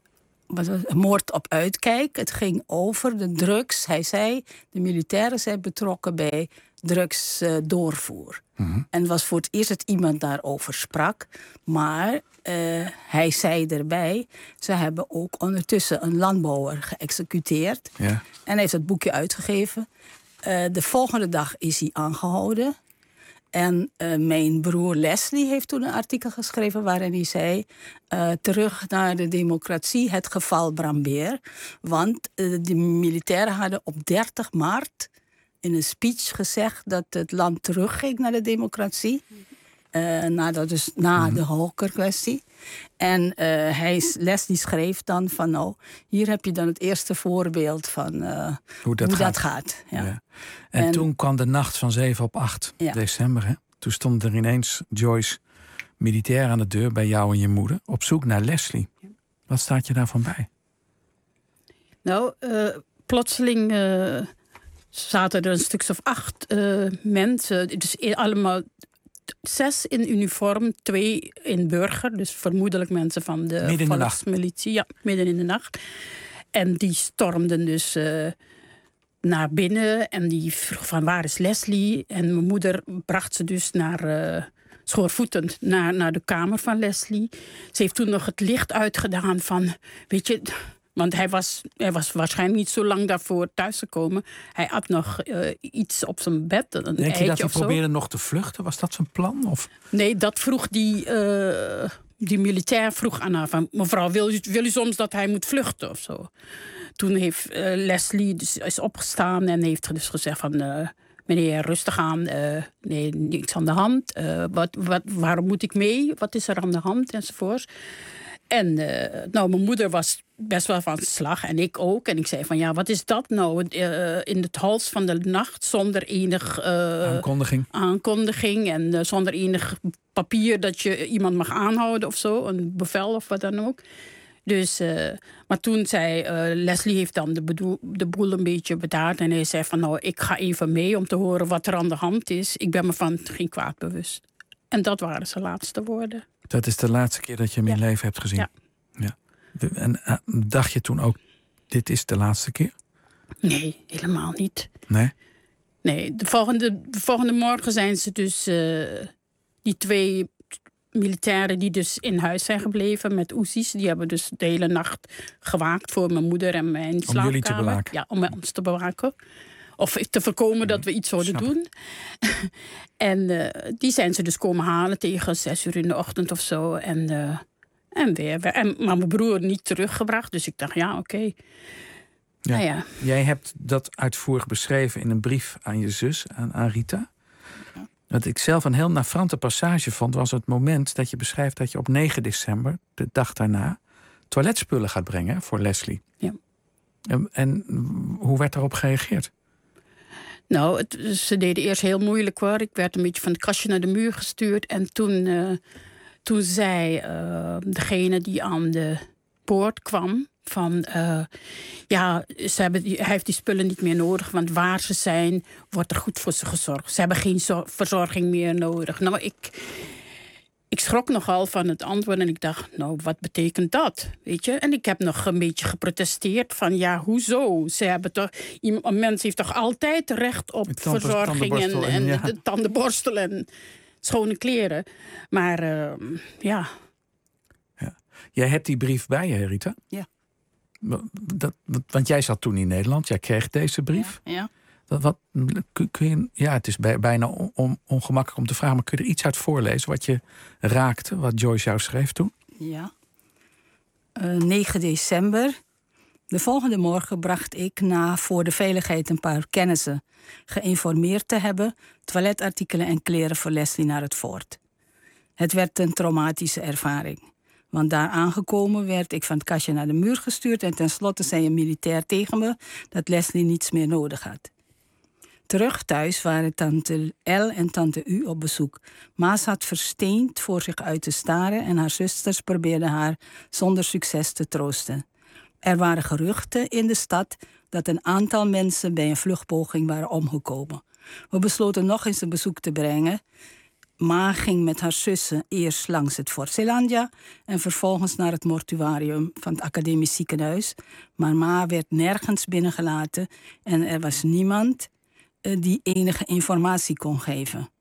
wat was het, moord op uitkijk. Het ging over de drugs. Hij zei, de militairen zijn betrokken bij drugsdoorvoer. Uh, mm-hmm. En het was voor het eerst dat iemand daarover sprak. Maar uh, hij zei erbij, ze hebben ook ondertussen een landbouwer geëxecuteerd. Ja. En hij heeft het boekje uitgegeven. Uh, de volgende dag is hij aangehouden. En uh, mijn broer Leslie heeft toen een artikel geschreven waarin hij zei... Uh, terug naar de democratie, het geval Brambeer. Want uh, de militairen hadden op dertig maart in een speech gezegd... dat het land terugging naar de democratie. Uh, na, dat dus, na mm. de Holker-kwestie. En uh, hij, Leslie schreef dan van... nou, hier heb je dan het eerste voorbeeld van uh, hoe dat hoe gaat. Dat gaat ja. Ja. En, en toen kwam de nacht van zeven op acht ja. december. Hè? Toen stond er ineens Joyce militair aan de deur bij jou en je moeder... op zoek naar Leslie. Wat staat je daarvan bij? Nou, uh, plotseling uh, zaten er een stuk of acht uh, mensen... dus allemaal... Zes in uniform, twee in burger. Dus vermoedelijk mensen van de volksmilitie. Ja, midden in de nacht. En die stormden dus uh, naar binnen. En die vroeg van waar is Leslie? En mijn moeder bracht ze dus naar... Uh, schoorvoetend naar, naar de kamer van Leslie. Ze heeft toen nog het licht uitgedaan van... Weet je... Want hij was, hij was waarschijnlijk niet zo lang daarvoor thuisgekomen. Hij had nog uh, iets op zijn bed. Een Denk je dat hij zo. probeerde nog te vluchten? Was dat zijn plan? Of? Nee, dat vroeg die, uh, die militair vroeg aan haar. Van, mevrouw, wil u, wil u soms dat hij moet vluchten of zo? Toen heeft uh, Leslie dus, is opgestaan en heeft dus gezegd van... Uh, meneer, rustig aan. Uh, nee, niks aan de hand. Uh, wat, wat, waarom moet ik mee? Wat is er aan de hand? Enzovoort. En uh, nou, mijn moeder was best wel van slag en ik ook. En ik zei van ja, wat is dat nou? Uh, in het hals van de nacht zonder enig uh, aankondiging. aankondiging en uh, zonder enig papier dat je iemand mag aanhouden of zo. Een bevel of wat dan ook. Dus, uh, maar toen zei uh, Leslie heeft dan de, bedoel, de boel een beetje bedaard. En hij zei van nou, ik ga even mee om te horen wat er aan de hand is. Ik ben me van geen kwaad bewust. En dat waren zijn laatste woorden. Dat is de laatste keer dat je hem ja. in leven hebt gezien? Ja. ja. En uh, dacht je toen ook, dit is de laatste keer? Nee, helemaal niet. Nee? Nee, de volgende, de volgende morgen zijn ze dus... Uh, die twee militairen die dus in huis zijn gebleven met Oezies... die hebben dus de hele nacht gewaakt voor mijn moeder en mijn slaapkamer. Om jullie te bewaken? Ja, om ons te bewaken. Of te voorkomen dat we iets zouden doen. En uh, die zijn ze dus komen halen tegen zes uur in de ochtend of zo. En, uh, en weer. En, maar mijn broer niet teruggebracht. Dus ik dacht, ja, oké. Okay. Ja. Nou ja. Jij hebt dat uitvoerig beschreven in een brief aan je zus, aan, aan Rita. Ja. Wat ik zelf een heel navrante passage vond... was het moment dat je beschrijft dat je op negen december... de dag daarna, toiletspullen gaat brengen voor Leslie. Ja. En, en hoe werd daarop gereageerd? Nou, het, ze deden eerst heel moeilijk hoor. Ik werd een beetje van het kastje naar de muur gestuurd. En toen, uh, toen zei uh, degene die aan de poort kwam... van uh, ja, ze hebben, hij heeft die spullen niet meer nodig... want waar ze zijn, wordt er goed voor ze gezorgd. Ze hebben geen zo- verzorging meer nodig. Nou, ik... Ik schrok nogal van het antwoord en ik dacht, nou, wat betekent dat? Weet je? En ik heb nog een beetje geprotesteerd van, ja, hoezo? Ze hebben toch, een mens heeft toch altijd recht op tanden, verzorging en, en ja. de tandenborstel en schone kleren. Maar uh, ja. ja. Jij hebt die brief bij je, Rita? Ja. Dat, want jij zat toen in Nederland, jij kreeg deze brief. Ja. ja. Wat, wat, kun, kun je, ja, het is bij, bijna on, on, ongemakkelijk om te vragen... maar kun je er iets uit voorlezen wat je raakte, wat Joyce jou schreef toen? Ja. Uh, negen december. De volgende morgen bracht ik na voor de veiligheid een paar kennissen... geïnformeerd te hebben, toiletartikelen en kleren voor Leslie naar het fort. Het werd een traumatische ervaring. Want daar aangekomen werd ik van het kastje naar de muur gestuurd... en tenslotte zei een militair tegen me dat Leslie niets meer nodig had. Terug thuis waren tante L en tante U op bezoek. Ma zat versteend voor zich uit te staren... en haar zusters probeerden haar zonder succes te troosten. Er waren geruchten in de stad dat een aantal mensen... bij een vluchtpoging waren omgekomen. We besloten nog eens een bezoek te brengen. Ma ging met haar zussen eerst langs het Fort Zeelandia... en vervolgens naar het mortuarium van het academisch ziekenhuis. Maar Ma werd nergens binnengelaten en er was niemand... die enige informatie kon geven.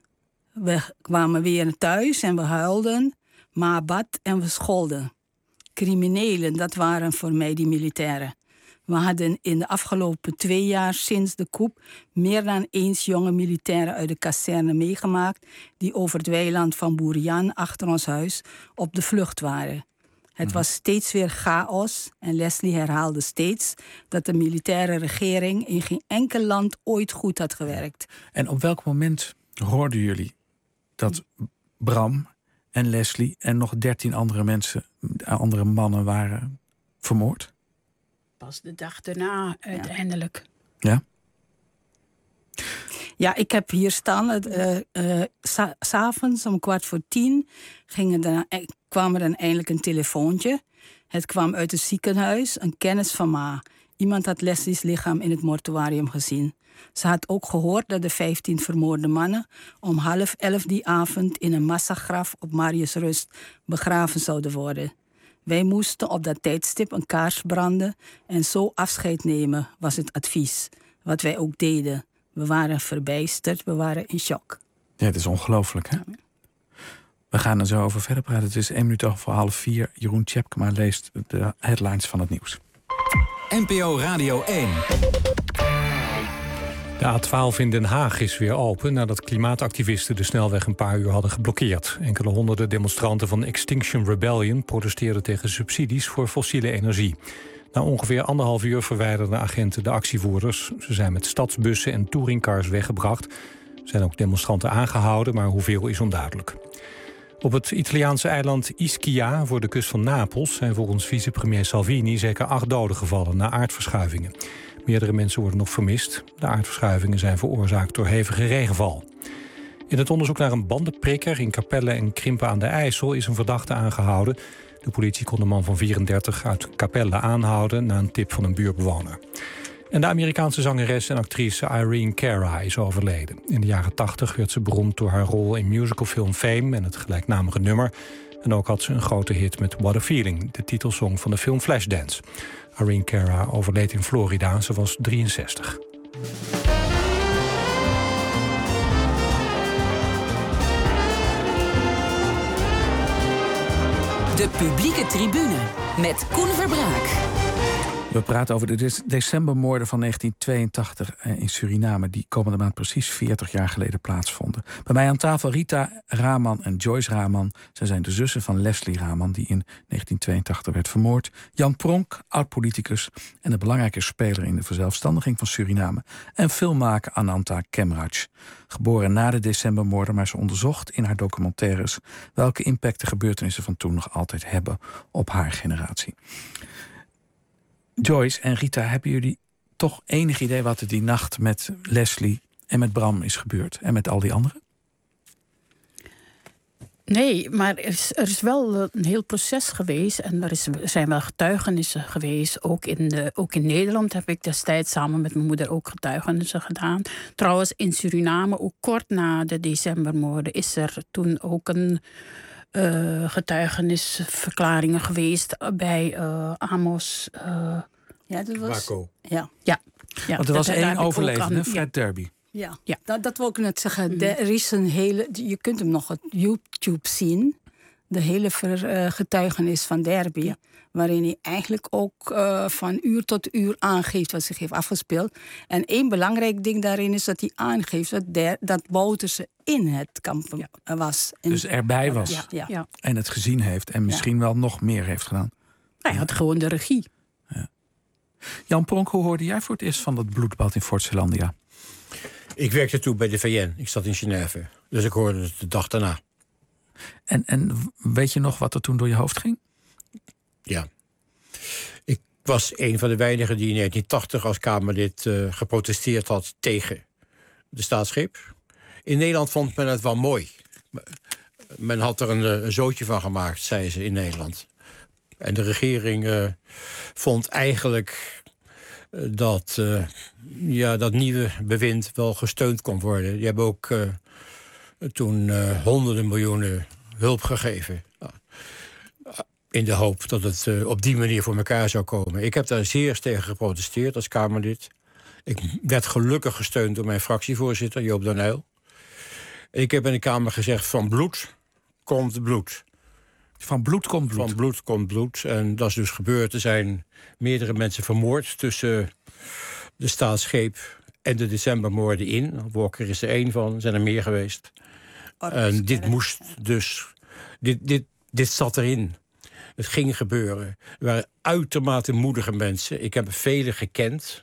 We kwamen weer thuis en we huilden, Ma bad en we scholden. Criminelen, dat waren voor mij die militairen. We hadden in de afgelopen twee jaar sinds de coup meer dan eens jonge militairen uit de kazerne meegemaakt die over het weiland van Boerian achter ons huis op de vlucht waren. Het was steeds weer chaos en Leslie herhaalde steeds dat de militaire regering in geen enkel land ooit goed had gewerkt. En op welk moment hoorden jullie dat Bram en Leslie en nog dertien andere mensen, andere mannen waren vermoord? Pas de dag daarna uiteindelijk. Ja? Ja, ik heb hier staan, uh, uh, sa- 's avonds om kwart voor tien ging er, kwam er dan eindelijk een telefoontje. Het kwam uit het ziekenhuis, een kennis van Ma. Iemand had Leslie's lichaam in het mortuarium gezien. Ze had ook gehoord dat de vijftien vermoorde mannen om half elf die avond in een massagraf op Mariusrust begraven zouden worden. Wij moesten op dat tijdstip een kaars branden en zo afscheid nemen, was het advies. Wat wij ook deden. We waren verbijsterd, we waren in shock. Ja, het is ongelooflijk, hè? We gaan er zo over verder praten. Het is één minuut over half vier. Jeroen Tjepkema leest de headlines van het nieuws. N P O Radio één. De A twaalf in Den Haag is weer open nadat klimaatactivisten de snelweg een paar uur hadden geblokkeerd. Enkele honderden demonstranten van Extinction Rebellion protesteerden tegen subsidies voor fossiele energie. Na ongeveer anderhalf uur verwijderden agenten de actievoerders. Ze zijn met stadsbussen en touringcars weggebracht. Er zijn ook demonstranten aangehouden, maar hoeveel is onduidelijk. Op het Italiaanse eiland Ischia voor de kust van Napels zijn volgens vicepremier Salvini zeker acht doden gevallen na aardverschuivingen. Meerdere mensen worden nog vermist. De aardverschuivingen zijn veroorzaakt door hevige regenval. In het onderzoek naar een bandenprikker in Capelle en Krimpen aan de IJssel is een verdachte aangehouden. De politie kon de man van vierendertig uit Capelle aanhouden na een tip van een buurtbewoner. En de Amerikaanse zangeres en actrice Irene Cara is overleden. In de jaren tachtig werd ze beroemd door haar rol in musicalfilm Fame en het gelijknamige nummer. En ook had ze een grote hit met What a Feeling, de titelsong van de film Flashdance. Irene Cara overleed in Florida, ze was drieënzestig. De publieke tribune met Koen Verbraak. We praten over de decembermoorden van negentien tweeëntachtig in Suriname, die komende maand precies veertig jaar geleden plaatsvonden. Bij mij aan tafel Rita Rahman en Joyce Rahman. Zij zijn de zussen van Leslie Rahman, die in negentien tweeëntachtig werd vermoord. Jan Pronk, oud-politicus en een belangrijke speler in de verzelfstandiging van Suriname. En filmmaker Ananta Kemraj. Geboren na de decembermoorden, maar ze onderzocht in haar documentaires welke impact de gebeurtenissen van toen nog altijd hebben op haar generatie. Joyce en Rita, hebben jullie toch enig idee wat er die nacht met Leslie en met Bram is gebeurd? En met al die anderen? Nee, maar er is, er is wel een heel proces geweest. En er, is, er zijn wel getuigenissen geweest. Ook in, de, ook in Nederland heb ik destijds samen met mijn moeder ook getuigenissen gedaan. Trouwens, in Suriname, ook kort na de decembermoorden, is er toen ook een Uh, getuigenisverklaringen geweest bij uh, Amos. Uh, ja, dat was. Marco. Ja, ja, ja. Want er was dat, één overlevende, aan, Fred ja. Derby. Ja, ja. Dat, dat wil ik net zeggen. Mm. Er is een hele. Je kunt hem nog op YouTube zien. De hele ver, uh, getuigenis van Derby. Ja. Waarin hij eigenlijk ook uh, van uur tot uur aangeeft wat zich heeft afgespeeld. En één belangrijk ding daarin is dat hij aangeeft dat, der, dat Bouterse in het kamp ja. was. En, dus erbij was. Ja, ja. Ja. En het gezien heeft. En misschien ja. wel nog meer heeft gedaan. Hij had gewoon de regie. Ja. Jan Pronk, hoe hoorde jij voor het eerst van dat bloedbad in Fort Zeelandia? Ik werkte toen bij de V N. Ik zat in Genève. Dus ik hoorde het de dag daarna. En, en weet je nog wat er toen door je hoofd ging? Ja. Ik was een van de weinigen die in negentien tachtig als Kamerlid uh, geprotesteerd had tegen de staatsgreep. In Nederland vond men het wel mooi. Men had er een, een zootje van gemaakt, zei ze in Nederland. En de regering uh, vond eigenlijk uh, dat uh, ja, dat nieuwe bewind wel gesteund kon worden. Die hebben ook uh, toen uh, honderden miljoenen hulp gegeven. In de hoop dat het uh, op die manier voor elkaar zou komen. Ik heb daar zeer tegen geprotesteerd als Kamerlid. Ik werd gelukkig gesteund door mijn fractievoorzitter, Joop den Uyl. Ik heb in de Kamer gezegd, van bloed komt bloed. Van bloed komt bloed. Van bloed komt bloed. En dat is dus gebeurd. Er zijn meerdere mensen vermoord tussen de staatsgreep en de decembermoorden in. Walker is er één van, er zijn er meer geweest. En dit moest dus... Dit, dit, dit zat erin. Het ging gebeuren. Er waren uitermate moedige mensen. Ik heb velen gekend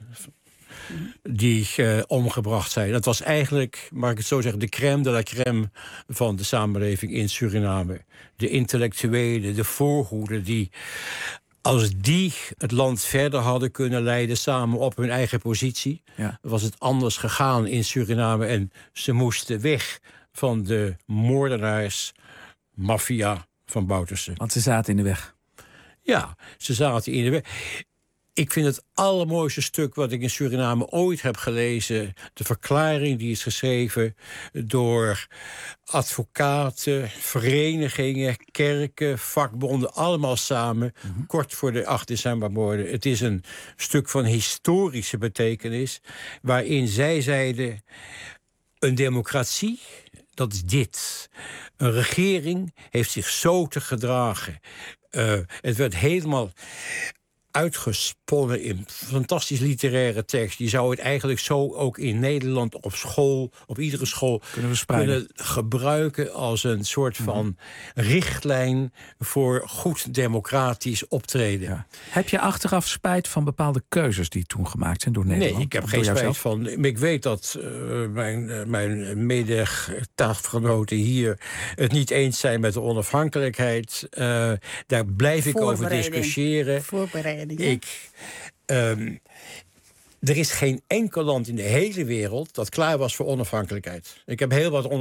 die uh, omgebracht zijn. Dat was eigenlijk, mag ik het zo zeggen, de crème de la crème van de samenleving in Suriname. De intellectuelen, de voorhoeden die, als die het land verder hadden kunnen leiden samen op hun eigen positie, ja. was het anders gegaan in Suriname. En ze moesten weg van de moordenaars, maffia van Bouterse. Want ze zaten in de weg. Ja, ze zaten in de weg. Ik vind het allermooiste stuk wat ik in Suriname ooit heb gelezen, de verklaring die is geschreven door advocaten, verenigingen, kerken, vakbonden, allemaal samen, mm-hmm. kort voor de acht decembermoorden. Het is een stuk van historische betekenis, waarin zij zeiden, een democratie, dat is dit. Een regering heeft zich zo te gedragen. Uh, het werd helemaal uitgesponnen in fantastisch literaire tekst. Je zou het eigenlijk zo ook in Nederland op school, op iedere school kunnen, we kunnen gebruiken als een soort van mm-hmm. richtlijn voor goed democratisch optreden. Ja. Heb je achteraf spijt van bepaalde keuzes die toen gemaakt zijn door Nederland? Nee, ik heb geen spijt van. Ik weet dat uh, mijn, uh, mijn mede-tafelgenoten hier het niet eens zijn met de onafhankelijkheid. Uh, daar blijf ik over discussiëren. Voorbereiding. Ik, um, er is geen enkel land in de hele wereld dat klaar was voor onafhankelijkheid. Ik heb heel wat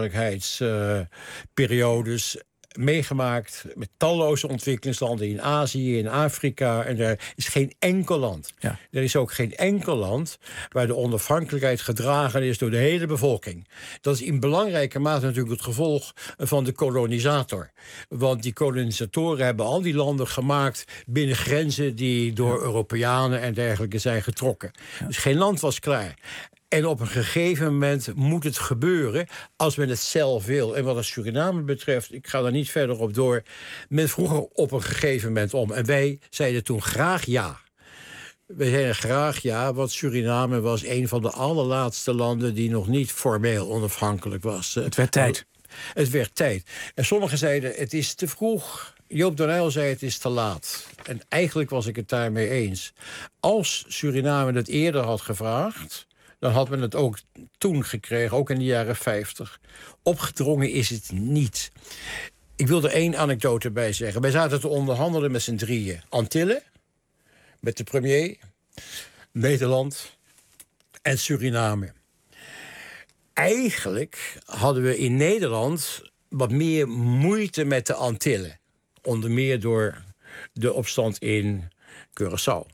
onafhankelijkheidsperiodes uh, meegemaakt met talloze ontwikkelingslanden in Azië, in Afrika. En er is geen enkel land. Ja. Er is ook geen enkel land waar de onafhankelijkheid gedragen is door de hele bevolking. Dat is in belangrijke mate natuurlijk het gevolg van de kolonisator. Want die kolonisatoren hebben al die landen gemaakt binnen grenzen die door ja. Europeanen en dergelijke zijn getrokken. Ja. Dus geen land was klaar. En op een gegeven moment moet het gebeuren als men het zelf wil. En wat het Suriname betreft, ik ga daar niet verder op door, men vroeg er op een gegeven moment om. En wij zeiden toen graag ja. We zeiden graag ja, want Suriname was een van de allerlaatste landen die nog niet formeel onafhankelijk was. Het werd tijd. Het werd tijd. En sommigen zeiden, het is te vroeg. Joop den Uyl zei, het is te laat. En eigenlijk was ik het daarmee eens. Als Suriname het eerder had gevraagd, dan had men het ook toen gekregen, ook in de jaren vijftig. Opgedrongen is het niet. Ik wil er één anekdote bij zeggen. Wij zaten te onderhandelen met z'n drieën. Antillen, met de premier, Nederland en Suriname. Eigenlijk hadden we in Nederland wat meer moeite met de Antillen. Onder meer door de opstand in Curaçao.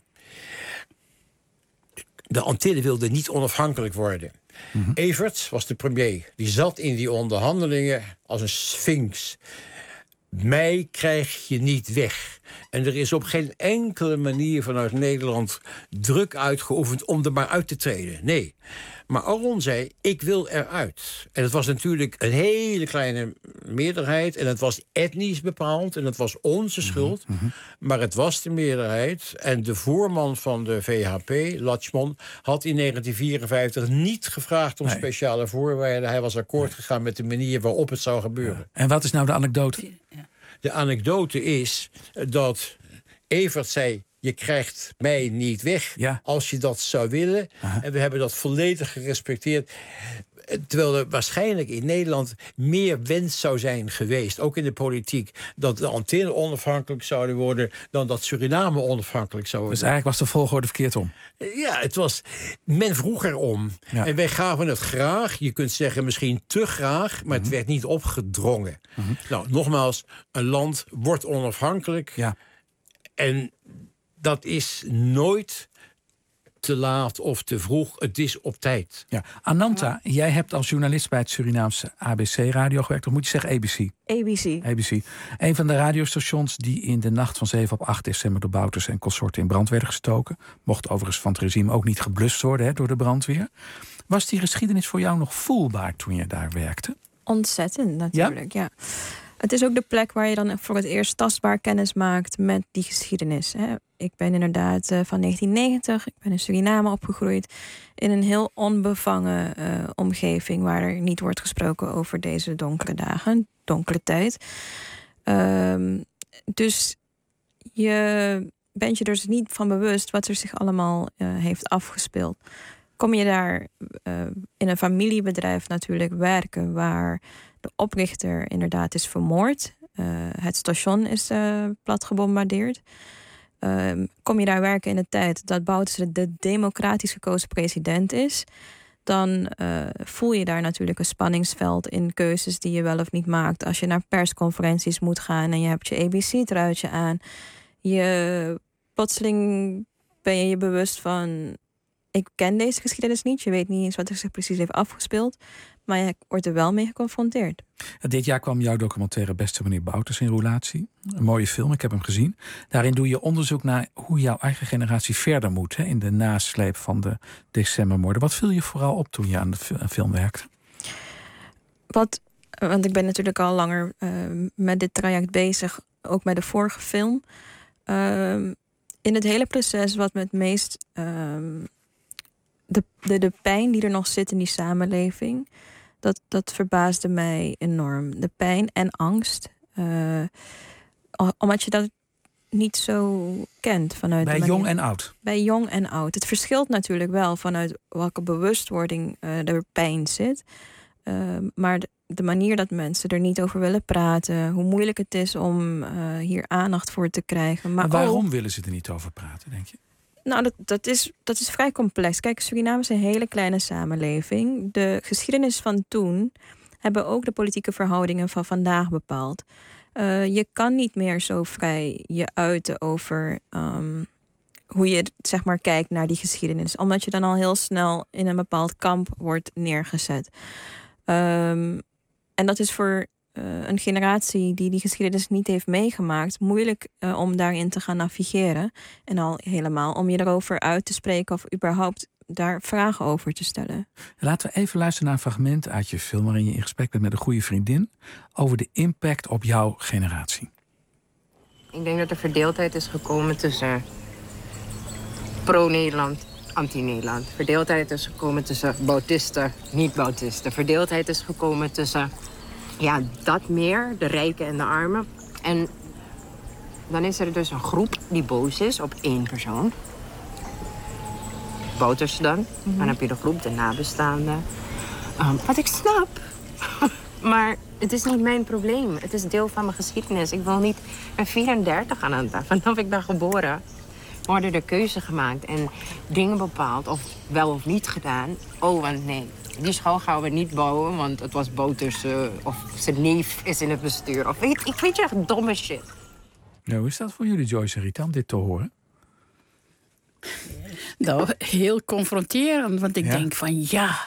De Antillen wilden niet onafhankelijk worden. Mm-hmm. Everts was de premier. Die zat in die onderhandelingen als een sphinx. Mij krijg je niet weg. En er is op geen enkele manier vanuit Nederland druk uitgeoefend om er maar uit te treden. Nee. Maar Aron zei, ik wil eruit. En het was natuurlijk een hele kleine meerderheid. En het was etnisch bepaald. En het was onze schuld. Mm-hmm. Maar het was de meerderheid. En de voorman van de V H P, Latchman, had in negentien vierenvijftig niet gevraagd om nee. speciale voorwaarden. Hij was akkoord gegaan met de manier waarop het zou gebeuren. Ja. En wat is nou de anekdote? De anekdote is dat Evert zei, je krijgt mij niet weg ja. als je dat zou willen. Aha. En we hebben dat volledig gerespecteerd. Terwijl er waarschijnlijk in Nederland meer wens zou zijn geweest, ook in de politiek, dat de Antillen onafhankelijk zouden worden dan dat Suriname onafhankelijk zou worden. Dus eigenlijk was de volgorde verkeerd om? Ja, het was, men vroeg erom. Ja. En wij gaven het graag, je kunt zeggen misschien te graag, maar mm-hmm. het werd niet opgedrongen. Mm-hmm. Nou, nogmaals, een land wordt onafhankelijk. Ja. En dat is nooit te laat of te vroeg. Het is op tijd. Ja. Ananta, jij hebt als journalist bij het Surinaamse A B C-radio gewerkt. Of moet je zeggen A B C? A B C. A B C. Een van de radiostations die in de nacht van zeven op acht december door Bouterse en consorten in brand werden gestoken. Mocht overigens van het regime ook niet geblust worden hè, door de brandweer. Was die geschiedenis voor jou nog voelbaar toen je daar werkte? Ontzettend, natuurlijk, ja. ja. Het is ook de plek waar je dan voor het eerst tastbaar kennis maakt met die geschiedenis. Hè. Ik ben inderdaad uh, van negentien negentig, ik ben in Suriname opgegroeid. In een heel onbevangen uh, omgeving waar er niet wordt gesproken over deze donkere dagen, donkere tijd. Um, dus je bent je dus niet van bewust wat er zich allemaal uh, heeft afgespeeld. Kom je daar uh, in een familiebedrijf natuurlijk werken waar de oprichter inderdaad is vermoord. Uh, het station is uh, plat gebombardeerd. Uh, kom je daar werken in de tijd dat Bouterse de democratisch gekozen president is, dan uh, voel je daar natuurlijk een spanningsveld in keuzes die je wel of niet maakt. Als je naar persconferenties moet gaan en je hebt je A B C-truitje aan, je plotseling ben je je bewust van, ik ken deze geschiedenis niet. Je weet niet eens wat er zich precies heeft afgespeeld. Maar je wordt er wel mee geconfronteerd. Dit jaar kwam jouw documentaire Beste meneer Bouterse in roulatie. Een mooie film, ik heb hem gezien. Daarin doe je onderzoek naar hoe jouw eigen generatie verder moet, hè, in de nasleep van de decembermoorden. Wat viel je vooral op toen je aan de film werkte? Wat, want ik ben natuurlijk al langer uh, met dit traject bezig. Ook met de vorige film. Uh, in het hele proces wat me het meest Uh, De, de, de pijn die er nog zit in die samenleving, dat, dat verbaasde mij enorm. De pijn en angst. Uh, omdat je dat niet zo kent. Vanuit bij jong en oud? Bij jong en oud. Het verschilt natuurlijk wel vanuit welke bewustwording uh, er pijn zit. Uh, maar de, de manier dat mensen er niet over willen praten, hoe moeilijk het is om uh, hier aandacht voor te krijgen. Maar, maar waarom ook, willen ze er niet over praten, denk je? Nou, dat, dat, is, dat is vrij complex. Kijk, Suriname is een hele kleine samenleving. De geschiedenis van toen hebben ook de politieke verhoudingen van vandaag bepaald. Uh, je kan niet meer zo vrij je uiten over um, hoe je zeg maar kijkt naar die geschiedenis. Omdat je dan al heel snel in een bepaald kamp wordt neergezet. Um, en dat is voor Uh, een generatie die die geschiedenis niet heeft meegemaakt, moeilijk uh, om daarin te gaan navigeren. En al helemaal om je erover uit te spreken of überhaupt daar vragen over te stellen. Laten we even luisteren naar een fragment uit je film waarin je in gesprek bent met een goede vriendin over de impact op jouw generatie. Ik denk dat er verdeeldheid is gekomen tussen pro-Nederland, anti-Nederland. Verdeeldheid is gekomen tussen Bautisten, niet-Bautisten. Verdeeldheid is gekomen tussen ja, dat meer, de rijken en de armen. En dan is er dus een groep die boos is op één persoon. Bouterse dan. Mm-hmm. Dan heb je de groep, de nabestaanden. Um, wat ik snap. Maar het is niet mijn probleem. Het is deel van mijn geschiedenis. Ik wil niet... Ik ben vierendertig aan het dag. Vanaf ik ben geboren worden er keuzes gemaakt en dingen bepaald. Of wel of niet gedaan. Oh, want nee. Die school gaan we niet bouwen, want het was Bouterse. Of zijn neef is in het bestuur. Of weet, ik weet je echt domme shit. Nou, hoe is dat voor jullie, Joyce en Rita, om dit te horen? Nou, heel confronterend. Want ik ja? denk van ja...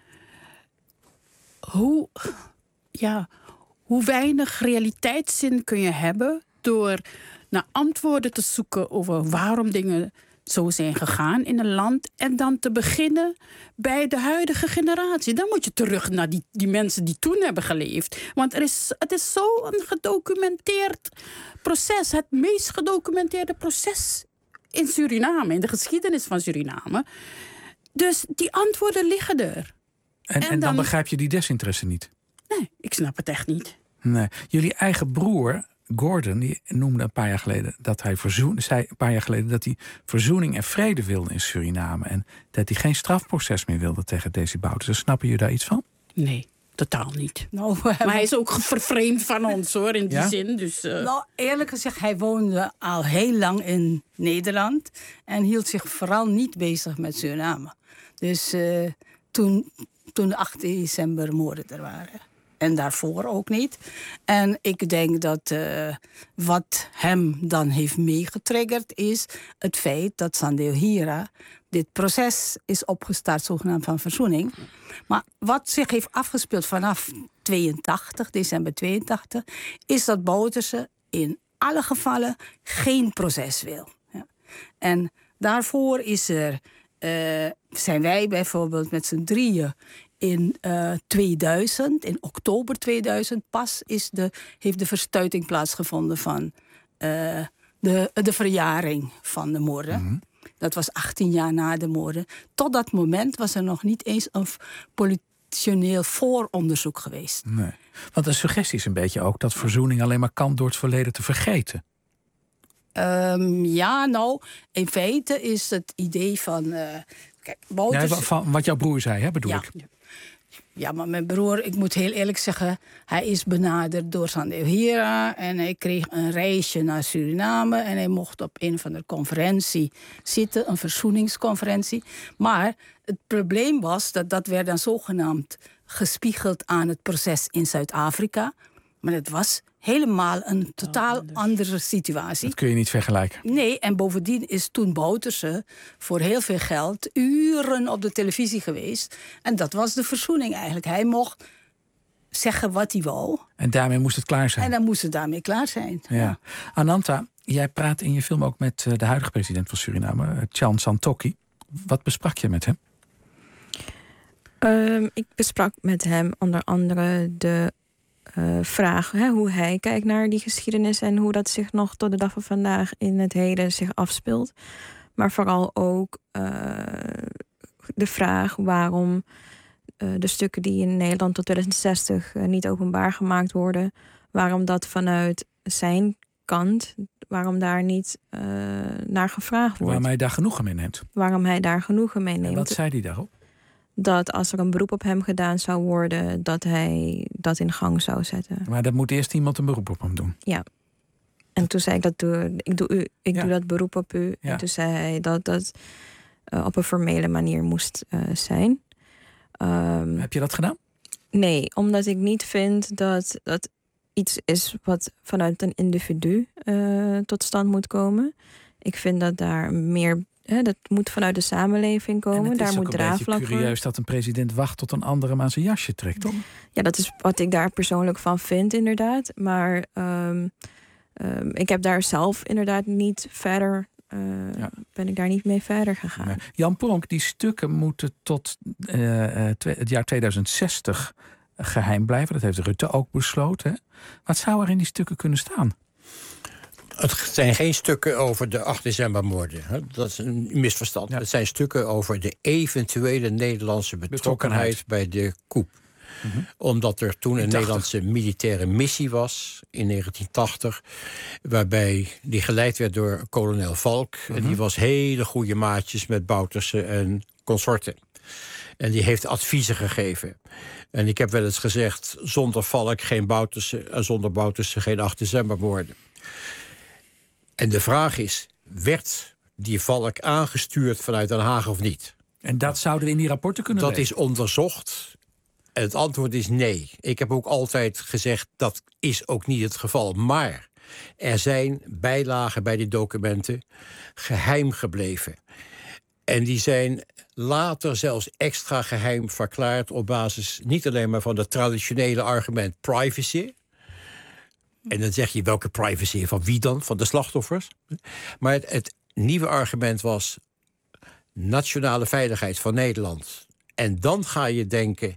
Hoe, ja... hoe weinig realiteitszin kun je hebben door naar antwoorden te zoeken over waarom dingen zo zijn gegaan in een land. En dan te beginnen bij de huidige generatie. Dan moet je terug naar die, die mensen die toen hebben geleefd. Want er is, het is zo'n gedocumenteerd proces. Het meest gedocumenteerde proces in Suriname. In de geschiedenis van Suriname. Dus die antwoorden liggen er. En, en, en dan, dan begrijp je die desinteresse niet? Nee, ik snap het echt niet. Nee. Jullie eigen broer, Gordon, die noemde een paar jaar geleden dat hij verzoen, zei een paar jaar geleden dat hij verzoening en vrede wilde in Suriname. En dat hij geen strafproces meer wilde tegen Desi Bouterse. Snappen jullie daar iets van? Nee, totaal niet. Nou, maar hij is ook vervreemd van ons, hoor, in die ja? zin. Dus, uh... Nou, eerlijk gezegd, hij woonde al heel lang in Nederland en hield zich vooral niet bezig met Suriname. Dus uh, toen, toen de acht december moorden er waren. En daarvoor ook niet. En ik denk dat uh, wat hem dan heeft meegetriggerd is het feit dat Sandeel Hira dit proces is opgestart, zogenaamd van verzoening. Maar wat zich heeft afgespeeld vanaf tweeëntachtig, december tweeëntachtig, is dat Bouterse in alle gevallen geen proces wil. Ja. En daarvoor is er, uh, zijn wij bijvoorbeeld met z'n drieën in uh, tweeduizend, in oktober tweeduizend, pas is de, heeft de verstuiting plaatsgevonden van uh, de, de verjaring van de moorden. Mm-hmm. Dat was achttien jaar na de moorden. Tot dat moment was er nog niet eens een politioneel vooronderzoek geweest. Nee. Want de suggestie is een beetje ook dat verzoening alleen maar kan door het verleden te vergeten. Um, ja, nou, in feite is het idee van... Uh, kijk, Bouters... ja, van wat jouw broer zei, hè, bedoel ja. ik. Ja, maar mijn broer, ik moet heel eerlijk zeggen... hij is benaderd door Sandeo Hira... en hij kreeg een reisje naar Suriname... en hij mocht op een van de conferentie zitten, een verzoeningsconferentie. Maar het probleem was dat dat werd dan zogenaamd gespiegeld aan het proces in Zuid-Afrika. Maar het was helemaal een totaal oh, andere situatie. Dat kun je niet vergelijken. Nee, en bovendien is toen Bouterse voor heel veel geld uren op de televisie geweest. En dat was de verzoening eigenlijk. Hij mocht zeggen wat hij wou. En daarmee moest het klaar zijn. En dan moest het daarmee klaar zijn. Ja. Ja. Ananta, jij praat in je film ook met de huidige president van Suriname, Chan Santokki. Wat besprak je met hem? Um, ik besprak met hem onder andere de Uh, vraag hè, hoe hij kijkt naar die geschiedenis en hoe dat zich nog tot de dag van vandaag in het heden zich afspeelt. Maar vooral ook uh, de vraag waarom uh, de stukken die in Nederland tot twintig zestig uh, niet openbaar gemaakt worden, waarom dat vanuit zijn kant, waarom daar niet uh, naar gevraagd wordt. Waarom hij daar genoegen mee neemt. Waarom hij daar genoegen mee neemt. En wat zei hij daarop? Dat als er een beroep op hem gedaan zou worden, dat hij dat in gang zou zetten. Maar dat moet eerst iemand een beroep op hem doen. Ja. En toen zei ik dat doe, ik doe u, ik ja. doe dat beroep op u. Ja. En toen zei hij dat dat uh, op een formele manier moest uh, zijn. Um, Heb je dat gedaan? Nee, omdat ik niet vind dat dat iets is wat vanuit een individu uh, tot stand moet komen. Ik vind dat daar meer... He, dat moet vanuit de samenleving komen. En daar moet draagvlak voor. Het is curieus dat een president wacht tot een andere hem aan zijn jasje trekt, toch? Ja, dat is wat ik daar persoonlijk van vind, inderdaad. Maar um, um, ik heb daar zelf inderdaad niet verder... Uh, ja. ben ik daar niet mee verder gegaan. Nee. Jan Pronk, die stukken moeten tot uh, twe- het jaar tweeduizend zestig geheim blijven. Dat heeft Rutte ook besloten. Hè? Wat zou er in die stukken kunnen staan? Het zijn geen stukken over de acht decembermoorden. Dat is een misverstand. Ja. Het zijn stukken over de eventuele Nederlandse betrokkenheid, betrokkenheid. bij de coup. Mm-hmm. Omdat er toen een Nederlandse militaire missie was in negentien tachtig... waarbij die geleid werd door kolonel Valk. Mm-hmm. En die was hele goede maatjes met Bouterse en consorten. En die heeft adviezen gegeven. En ik heb wel eens gezegd, zonder Valk geen Bouterse... en zonder Bouterse geen acht decembermoorden. En de vraag is, werd die Valk aangestuurd vanuit Den Haag of niet? En dat zouden we in die rapporten kunnen Dat lezen? is onderzocht. En het antwoord is nee. Ik heb ook altijd gezegd, dat is ook niet het geval. Maar er zijn bijlagen bij die documenten geheim gebleven. En die zijn later zelfs extra geheim verklaard... op basis niet alleen maar van het traditionele argument privacy... En dan zeg je, welke privacy? Van wie dan? Van de slachtoffers? Maar het, het nieuwe argument was nationale veiligheid van Nederland. En dan ga je denken,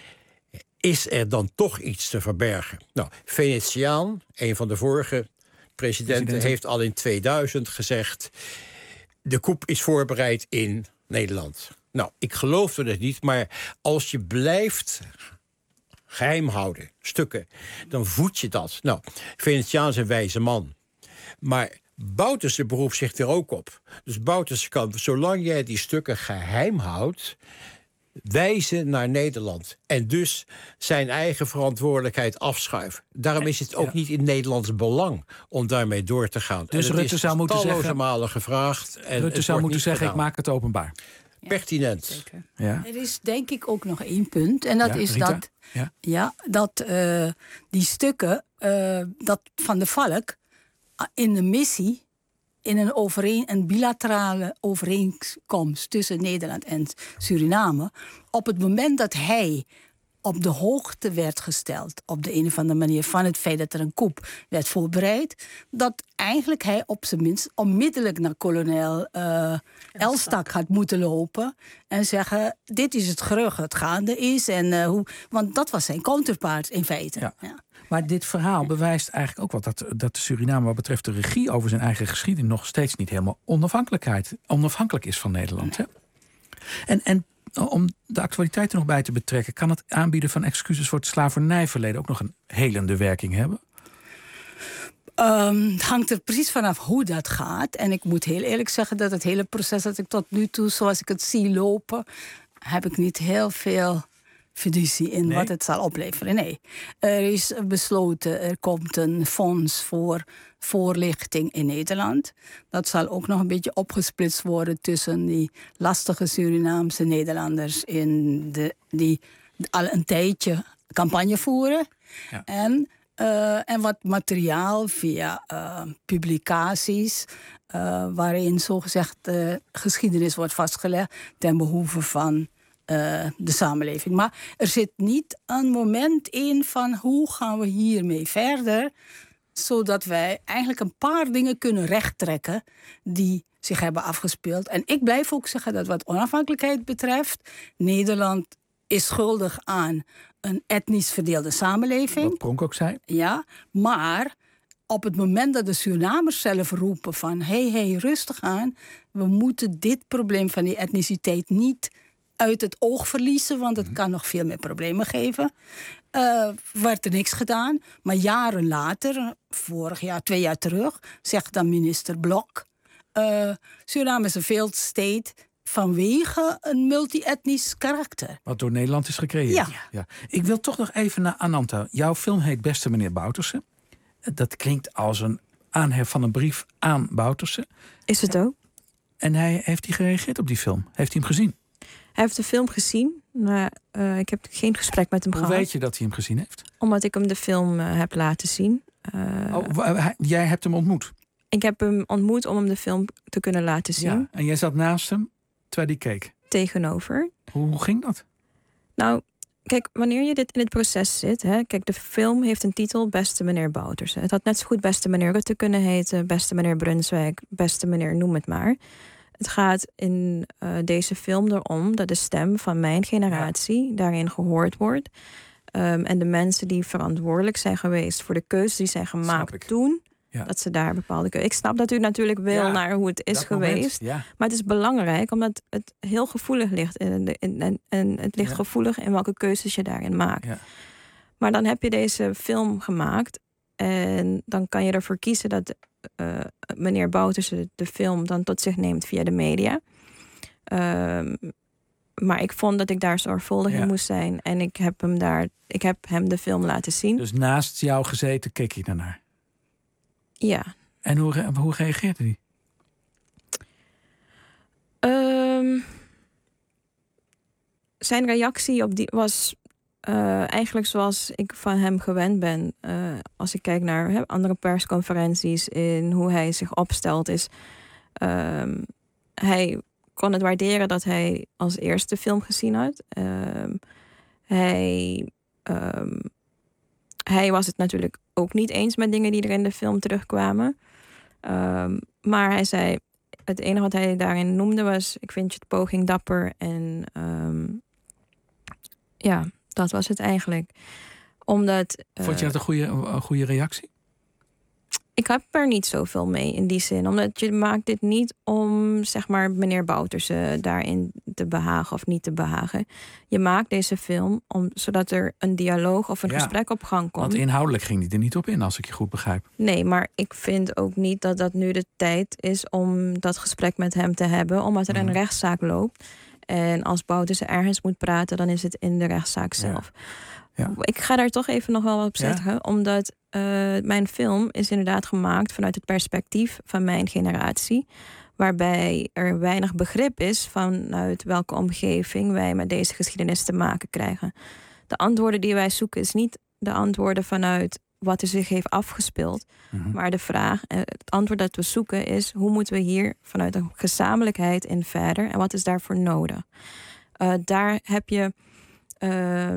is er dan toch iets te verbergen? Nou, Venetiaan, een van de vorige presidenten, President. heeft al in tweeduizend gezegd... de coup is voorbereid in Nederland. Nou, ik geloofde het niet, maar als je blijft... geheim houden, stukken, dan voed je dat. Nou, Venetiaan is een wijze man. Maar Bouterse beroept zich er ook op. Dus Bouterse kan, zolang jij die stukken geheim houdt... wijzen naar Nederland. En dus zijn eigen verantwoordelijkheid afschuiven. Daarom is het ook ja. niet in Nederlands belang om daarmee door te gaan. Dus Rutte zou moeten zeggen... malen gevraagd. En Rutte zou moeten zeggen, gedaan. Ik maak het openbaar. Pertinent. Ja. Er is denk ik ook nog één punt. En dat ja, is Rita? dat, ja. Ja, dat uh, die stukken uh, dat van de Valk in de missie... in een, overeen, een bilaterale overeenkomst tussen Nederland en Suriname... op het moment dat hij op de hoogte werd gesteld, op de een of andere manier, van het feit dat er een coup werd voorbereid, dat eigenlijk hij op zijn minst onmiddellijk naar kolonel uh, Elstak had moeten lopen en zeggen, dit is het gerucht dat gaande is. En, uh, hoe, want dat was zijn counterpart in feite. Ja. Ja. Maar dit verhaal bewijst eigenlijk ook wat dat, dat de Suriname wat betreft de regie over zijn eigen geschiedenis nog steeds niet helemaal onafhankelijkheid, onafhankelijk is van Nederland. Nee. Hè? En, en om de actualiteit er nog bij te betrekken, kan het aanbieden van excuses voor het slavernijverleden ook nog een helende werking hebben? Um, het hangt er precies vanaf hoe dat gaat. En ik moet heel eerlijk zeggen dat het hele proces dat ik tot nu toe, zoals ik het zie lopen, heb ik niet heel veel fiducie in nee. wat het zal opleveren. Nee. Er is besloten, er komt een fonds voor voorlichting in Nederland. Dat zal ook nog een beetje opgesplitst worden tussen die lastige Surinaamse Nederlanders in de, die al een tijdje campagne voeren. Ja. En, uh, en wat materiaal via uh, publicaties, uh, waarin zogezegd uh, geschiedenis wordt vastgelegd ten behoeve van Uh, de samenleving. Maar er zit niet een moment in van hoe gaan we hiermee verder, zodat wij eigenlijk een paar dingen kunnen rechttrekken die zich hebben afgespeeld. En ik blijf ook zeggen dat wat onafhankelijkheid betreft, Nederland is schuldig aan een etnisch verdeelde samenleving. Wat Pronk ook zei. Ja, maar op het moment dat de Surinamers zelf roepen van hé, hey, hey, rustig aan, we moeten dit probleem van die etniciteit niet uit het oog verliezen, want het kan nog veel meer problemen geven. Uh, werd er niks gedaan. Maar jaren later, vorig jaar, twee jaar terug, zegt dan minister Blok, Uh, Suriname is een failed state vanwege een multi-etnisch karakter. Wat door Nederland is gecreëerd. Ja. ja. Ik wil toch nog even naar Ananta. Jouw film heet Beste meneer Bouterse. Dat klinkt als een aanhef van een brief aan Bouterse. Is het ook? En hij heeft hij gereageerd op die film? Heeft hij hem gezien? Hij heeft de film gezien, maar uh, ik heb geen gesprek met hem Hoe gehad. Hoe weet je dat hij hem gezien heeft? Omdat ik hem de film uh, heb laten zien. Uh, oh, jij hebt hem ontmoet? Ik heb hem ontmoet om hem de film te kunnen laten zien. Ja, en jij zat naast hem terwijl hij keek? Tegenover. Hoe, hoe ging dat? Nou, kijk, wanneer je dit in het proces zit, hè, kijk, de film heeft een titel, Beste meneer Bouterse. Het had net zo goed Beste meneer Rutte kunnen heten, Beste meneer Brunswijk, Beste meneer noem het maar. Het gaat in uh, deze film erom dat de stem van mijn generatie ja. daarin gehoord wordt. Um, en de mensen die verantwoordelijk zijn geweest voor de keuzes die zijn gemaakt toen, ja. dat ze daar bepaalde keuzes. Ik snap dat u natuurlijk wil ja, naar hoe het is geweest. Moment, ja. Maar het is belangrijk omdat het heel gevoelig ligt. En, en, en, en het ligt ja. gevoelig in welke keuzes je daarin maakt. Ja. Maar dan heb je deze film gemaakt. En dan kan je ervoor kiezen dat uh, meneer Bouterse de film dan tot zich neemt via de media. Um, maar ik vond dat ik daar zorgvuldig ja. in moest zijn. En ik heb hem daar, ik heb hem de film laten zien. Dus naast jou gezeten keek je daarnaar? Ja. En hoe, hoe reageerde hij? Um, zijn reactie op die was Uh, eigenlijk zoals ik van hem gewend ben. Uh, als ik kijk naar he, andere persconferenties, in hoe hij zich opstelt, is um, hij kon het waarderen dat hij als eerste film gezien had. Um, hij, um, hij was het natuurlijk ook niet eens met dingen die er in de film terugkwamen. Um, maar hij zei, het enige wat hij daarin noemde was, ik vind je het poging dapper en um, ja. Dat was het eigenlijk. Omdat, uh, Vond je dat een goede, een goede reactie? Ik heb er niet zoveel mee in die zin. Omdat je maakt dit niet om, zeg maar, meneer Bouterse daarin te behagen of niet te behagen. Je maakt deze film om, zodat er een dialoog of een ja, gesprek op gang komt. Want inhoudelijk ging die er niet op in, als ik je goed begrijp. Nee, maar ik vind ook niet dat dat nu de tijd is om dat gesprek met hem te hebben. Omdat er mm-hmm. een rechtszaak loopt. En als Bouterse ergens moet praten, dan is het in de rechtszaak zelf. Ja. Ja. Ik ga daar toch even nog wel wat op zeggen. Ja. Omdat uh, mijn film is inderdaad gemaakt vanuit het perspectief van mijn generatie. Waarbij er weinig begrip is vanuit welke omgeving wij met deze geschiedenis te maken krijgen. De antwoorden die wij zoeken is niet de antwoorden vanuit wat er zich heeft afgespeeld. Mm-hmm. Maar de vraag, het antwoord dat we zoeken is, hoe moeten we hier vanuit een gezamenlijkheid in verder? En wat is daarvoor nodig? Uh, daar heb je uh,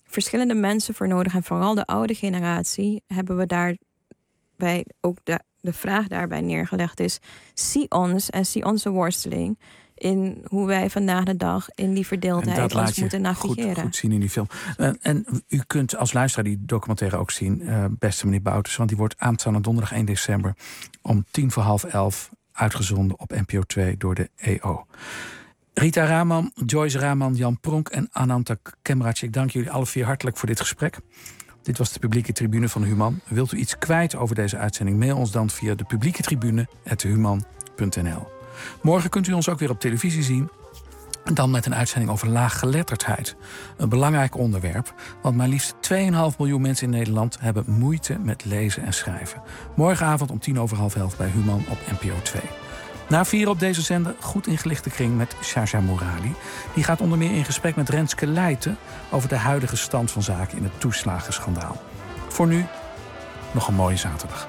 verschillende mensen voor nodig. En vooral de oude generatie hebben we daarbij ook de, de vraag daarbij neergelegd is: zie ons en zie onze worsteling in hoe wij vandaag de dag in die verdeeldheid ons moeten navigeren. Goed, goed zien in die film. Uh, en u kunt als luisteraar die documentaire ook zien, uh, beste meneer Bouters, want die wordt aanstaande donderdag één december om tien voor half elf uitgezonden op N P O twee door de E O. Rita Raman, Joyce Raman, Jan Pronk en Ananta Kemmerach, ik dank jullie alle vier hartelijk voor dit gesprek. Dit was de publieke tribune van Human. Wilt u iets kwijt over deze uitzending? Mail ons dan via de publieke tribune apenstaartje human punt n l. Morgen kunt u ons ook weer op televisie zien. Dan met een uitzending over laaggeletterdheid. Een belangrijk onderwerp, want maar liefst twee komma vijf miljoen mensen in Nederland hebben moeite met lezen en schrijven. Morgenavond om tien over half elf bij Human op N P O twee. Na vier op deze zender goed ingelichte kring met Shaja Morali. Die gaat onder meer in gesprek met Renske Leijten over de huidige stand van zaken in het toeslagenschandaal. Voor nu nog een mooie zaterdag.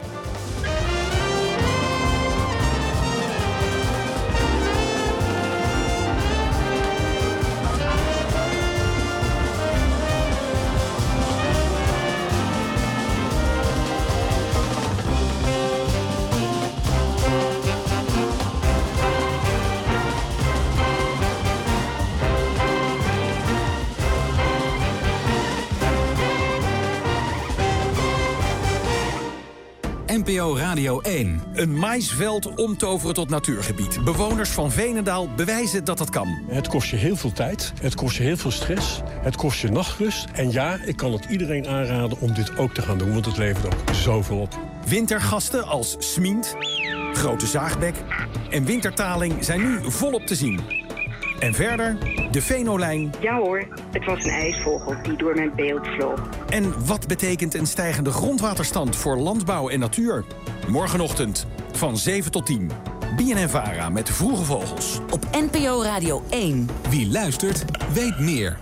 N P O Radio één. Een maïsveld omtoveren tot natuurgebied. Bewoners van Veenendaal bewijzen dat dat kan. Het kost je heel veel tijd, het kost je heel veel stress, het kost je nachtrust. En ja, ik kan het iedereen aanraden om dit ook te gaan doen, want het levert ook zoveel op. Wintergasten als Smient, Grote Zaagbek en Wintertaling zijn nu volop te zien. En verder de Venolijn. Ja hoor, het was een ijsvogel die door mijn beeld vloog. En wat betekent een stijgende grondwaterstand voor landbouw en natuur? Morgenochtend van zeven tot tien. B N N Vara met Vroege Vogels. Op N P O Radio één. Wie luistert, weet meer.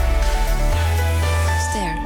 Ster.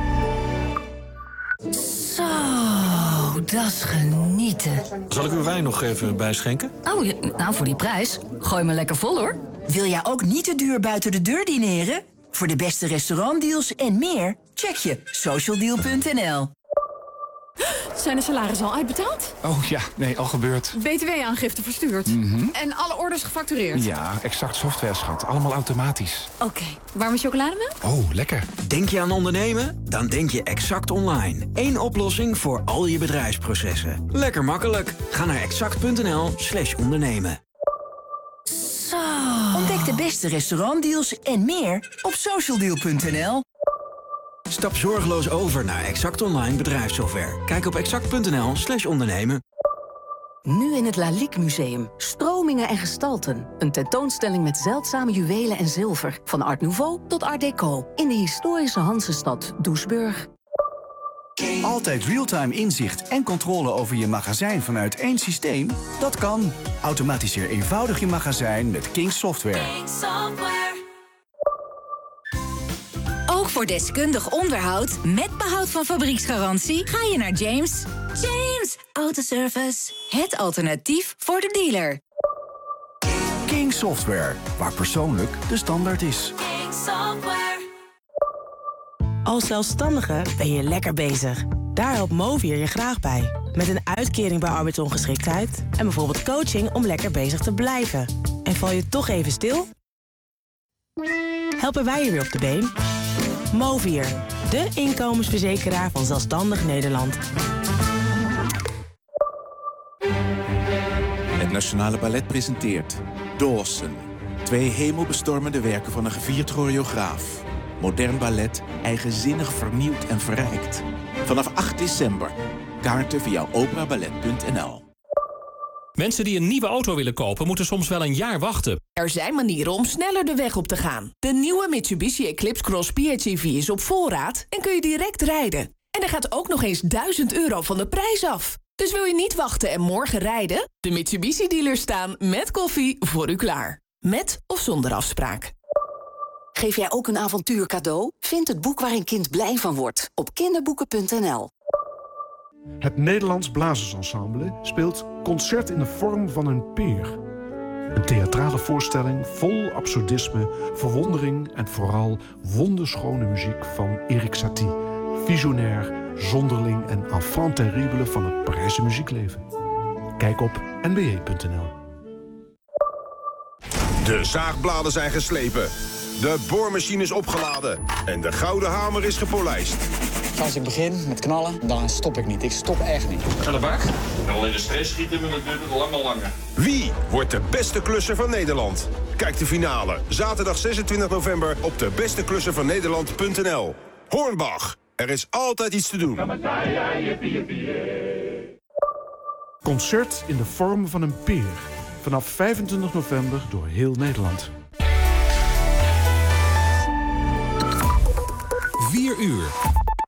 Zo, dat is genieten. Zal ik uw wijn nog even bijschenken? Oh, ja, nou voor die prijs. Gooi me lekker vol hoor. Wil jij ook niet te duur buiten de deur dineren? Voor de beste restaurantdeals en meer, check je socialdeal punt n l. Zijn de salarissen al uitbetaald? Oh ja, nee, al gebeurd. B T W-aangifte verstuurd? Mm-hmm. En alle orders gefactureerd? Ja, Exact Software, schat. Allemaal automatisch. Oké, okay. Warme chocolademelk? Oh, lekker. Denk je aan ondernemen? Dan denk je Exact Online. Eén oplossing voor al je bedrijfsprocessen. Lekker makkelijk. Ga naar exact punt n l slash ondernemen. Zo. Ontdek de beste restaurantdeals en meer op socialdeal punt n l. Stap zorgeloos over naar Exact Online bedrijfssoftware. Kijk op exact punt n l slash ondernemen. Nu in het Lalique Museum. Stromingen en gestalten. Een tentoonstelling met zeldzame juwelen en zilver. Van Art Nouveau tot Art Deco. In de historische Hansestad Doesburg. Altijd real-time inzicht en controle over je magazijn vanuit één systeem? Dat kan. Automatiseer eenvoudig je magazijn met King Software. King Software. Ook voor deskundig onderhoud met behoud van fabrieksgarantie ga je naar James. James Autoservice. Het alternatief voor de dealer. King Software, waar persoonlijk de standaard is. King Software. Als zelfstandige ben je lekker bezig. Daar helpt Movier je graag bij. Met een uitkering bij arbeidsongeschiktheid en bijvoorbeeld coaching om lekker bezig te blijven. En val je toch even stil? Helpen wij je weer op de been? Movier, de inkomensverzekeraar van zelfstandig Nederland. Het Nationale Ballet presenteert Dawson. Twee hemelbestormende werken van een gevierd choreograaf. Modern ballet, eigenzinnig vernieuwd en verrijkt. Vanaf acht december. Kaarten via opera ballet punt n l. Mensen die een nieuwe auto willen kopen, moeten soms wel een jaar wachten. Er zijn manieren om sneller de weg op te gaan. De nieuwe Mitsubishi Eclipse Cross P H E V is op voorraad en kun je direct rijden. En er gaat ook nog eens duizend euro van de prijs af. Dus wil je niet wachten en morgen rijden? De Mitsubishi-dealers staan met koffie voor u klaar. Met of zonder afspraak. Geef jij ook een avontuur cadeau? Vind het boek waar een kind blij van wordt op kinderboeken punt n l. Het Nederlands Blazersensemble speelt Concert in de vorm van een peer. Een theatrale voorstelling vol absurdisme, verwondering en vooral wonderschone muziek van Erik Satie. Visionair, zonderling en enfant terrible van het Parijse muziekleven. Kijk op n b a punt n l. De zaagbladen zijn geslepen. De boormachine is opgeladen. En de gouden hamer is gepolijst. Als ik begin met knallen, dan stop ik niet. Ik stop echt niet. Aan de bak? Wel in de stress schieten, maar dat duurt het allemaal langer. Wie wordt de beste klusser van Nederland? Kijk de finale. Zaterdag zesentwintig november op de beste klusser van Nederland punt n l. Hornbach. Er is altijd iets te doen. Concert in de vorm van een peer. Vanaf vijfentwintig november door heel Nederland. vier uur.